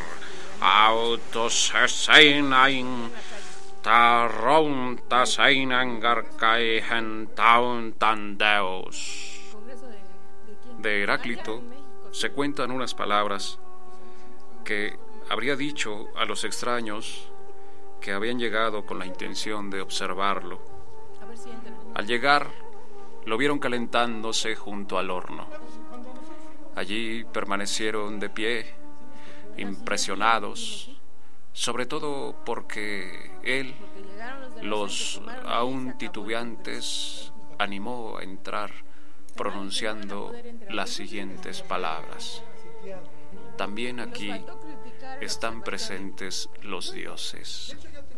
autos heseinain tarrontas einangarkai hentaun tandeos. De Heráclito se cuentan unas palabras que habría dicho a los extraños que habían llegado con la intención de observarlo. Al llegar, lo vieron calentándose junto al horno. Allí permanecieron de pie, impresionados, sobre todo porque él, los aún titubeantes, animó a entrar pronunciando las siguientes palabras: también aquí están presentes los dioses.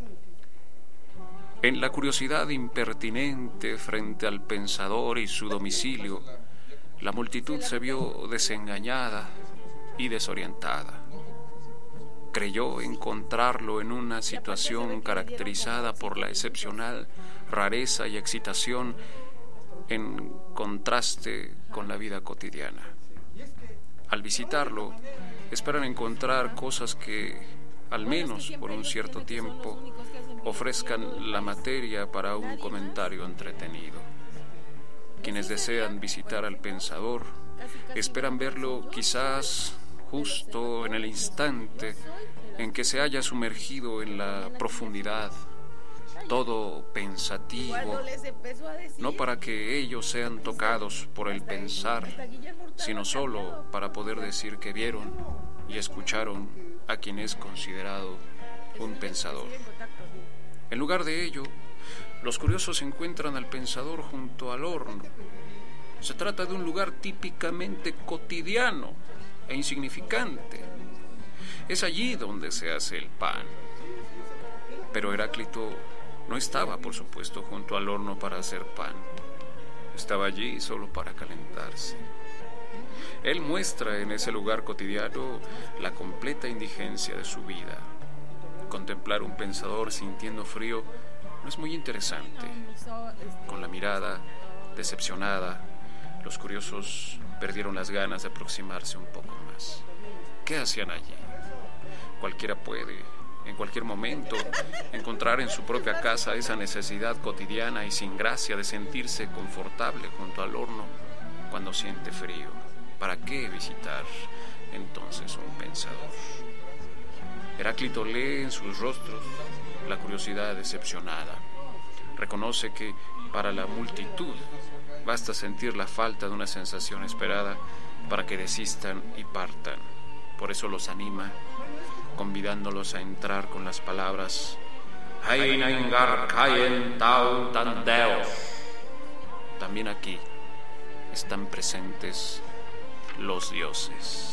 En la curiosidad impertinente frente al pensador y su domicilio, la multitud se vio desengañada y desorientada. Creyó encontrarlo en una situación caracterizada por la excepcional rareza y excitación en contraste con la vida cotidiana. Al visitarlo, esperan encontrar cosas que, al menos por un cierto tiempo, ofrezcan la materia para un comentario entretenido. Quienes desean visitar al pensador esperan verlo quizás justo en el instante en que se haya sumergido en la profundidad, todo pensativo, no para que ellos sean tocados por el pensar, sino solo para poder decir que vieron y escucharon a quien es considerado un pensador. En lugar de ello, los curiosos encuentran al pensador junto al horno. Se trata de un lugar típicamente cotidiano e insignificante. Es allí donde se hace el pan. Pero Heráclito no estaba, por supuesto, junto al horno para hacer pan. Estaba allí solo para calentarse. Él muestra en ese lugar cotidiano la completa indigencia de su vida. Contemplar un pensador sintiendo frío no es muy interesante. Con la mirada decepcionada, los curiosos perdieron las ganas de aproximarse un poco más. ¿Qué hacían allí? Cualquiera puede, en cualquier momento, encontrar en su propia casa esa necesidad cotidiana y sin gracia de sentirse confortable junto al horno cuando siente frío. ¿Para qué visitar entonces un pensador? Heráclito lee en sus rostros la curiosidad decepcionada. Reconoce que para la multitud basta sentir la falta de una sensación esperada para que desistan y partan. Por eso los anima, convidándolos a entrar con las palabras también aquí están presentes los dioses.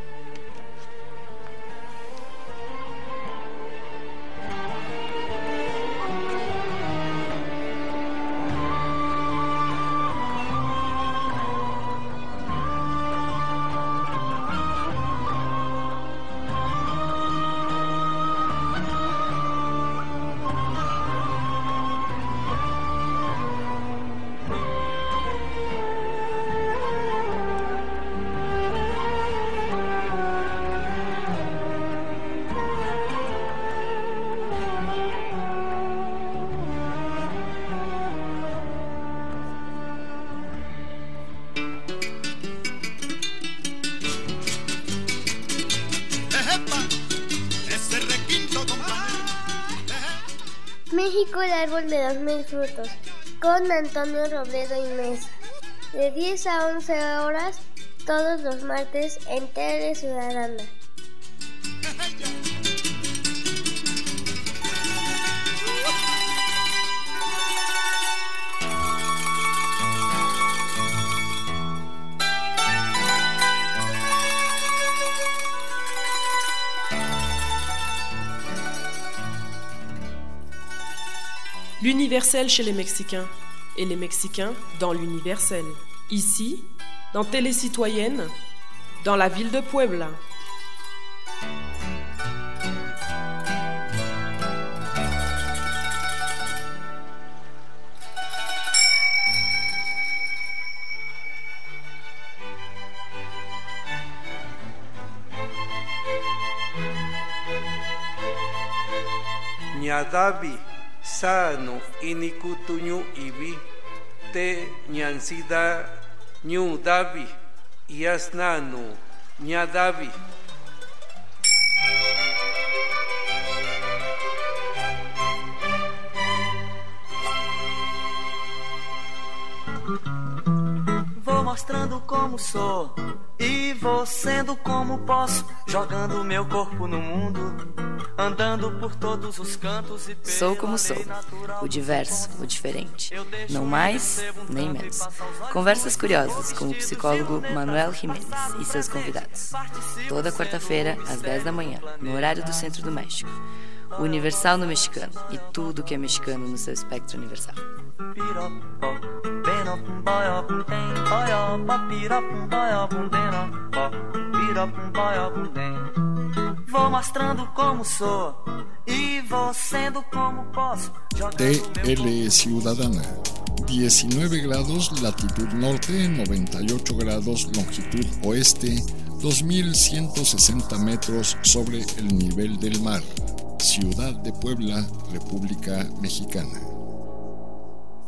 México, el árbol de los mil frutos, con Antonio Robledo y Mesa, de diez a once horas, todos los martes en Tele Ciudadana. L'universel chez les Mexicains et les Mexicains dans l'universel. Ici, dans Télécitoyenne, dans la ville de Puebla. Ñadavi, sano, inikutuñu ibi, te ñansida, ñu davi, yasnano, ñadavi. Vou mostrando como sou e vou sendo como posso, jogando meu corpo no mundo, andando por todos os cantos e Sou como sou, o diverso, o diferente, não mais nem menos. Conversas curiosas com o psicólogo Manuel Jiménez e seus convidados. Toda quarta-feira, às dez da manhã, no horário do Centro do México. O Universal no mexicano e tudo que é mexicano no seu espectro universal. Vou mostrando como sou e vou sendo como posso. T L Ciudadana, diecinueve grados latitud norte, noventa y ocho grados longitud oeste, dos mil ciento sesenta metros sobre el nivel del mar. Ciudad de Puebla, República Mexicana.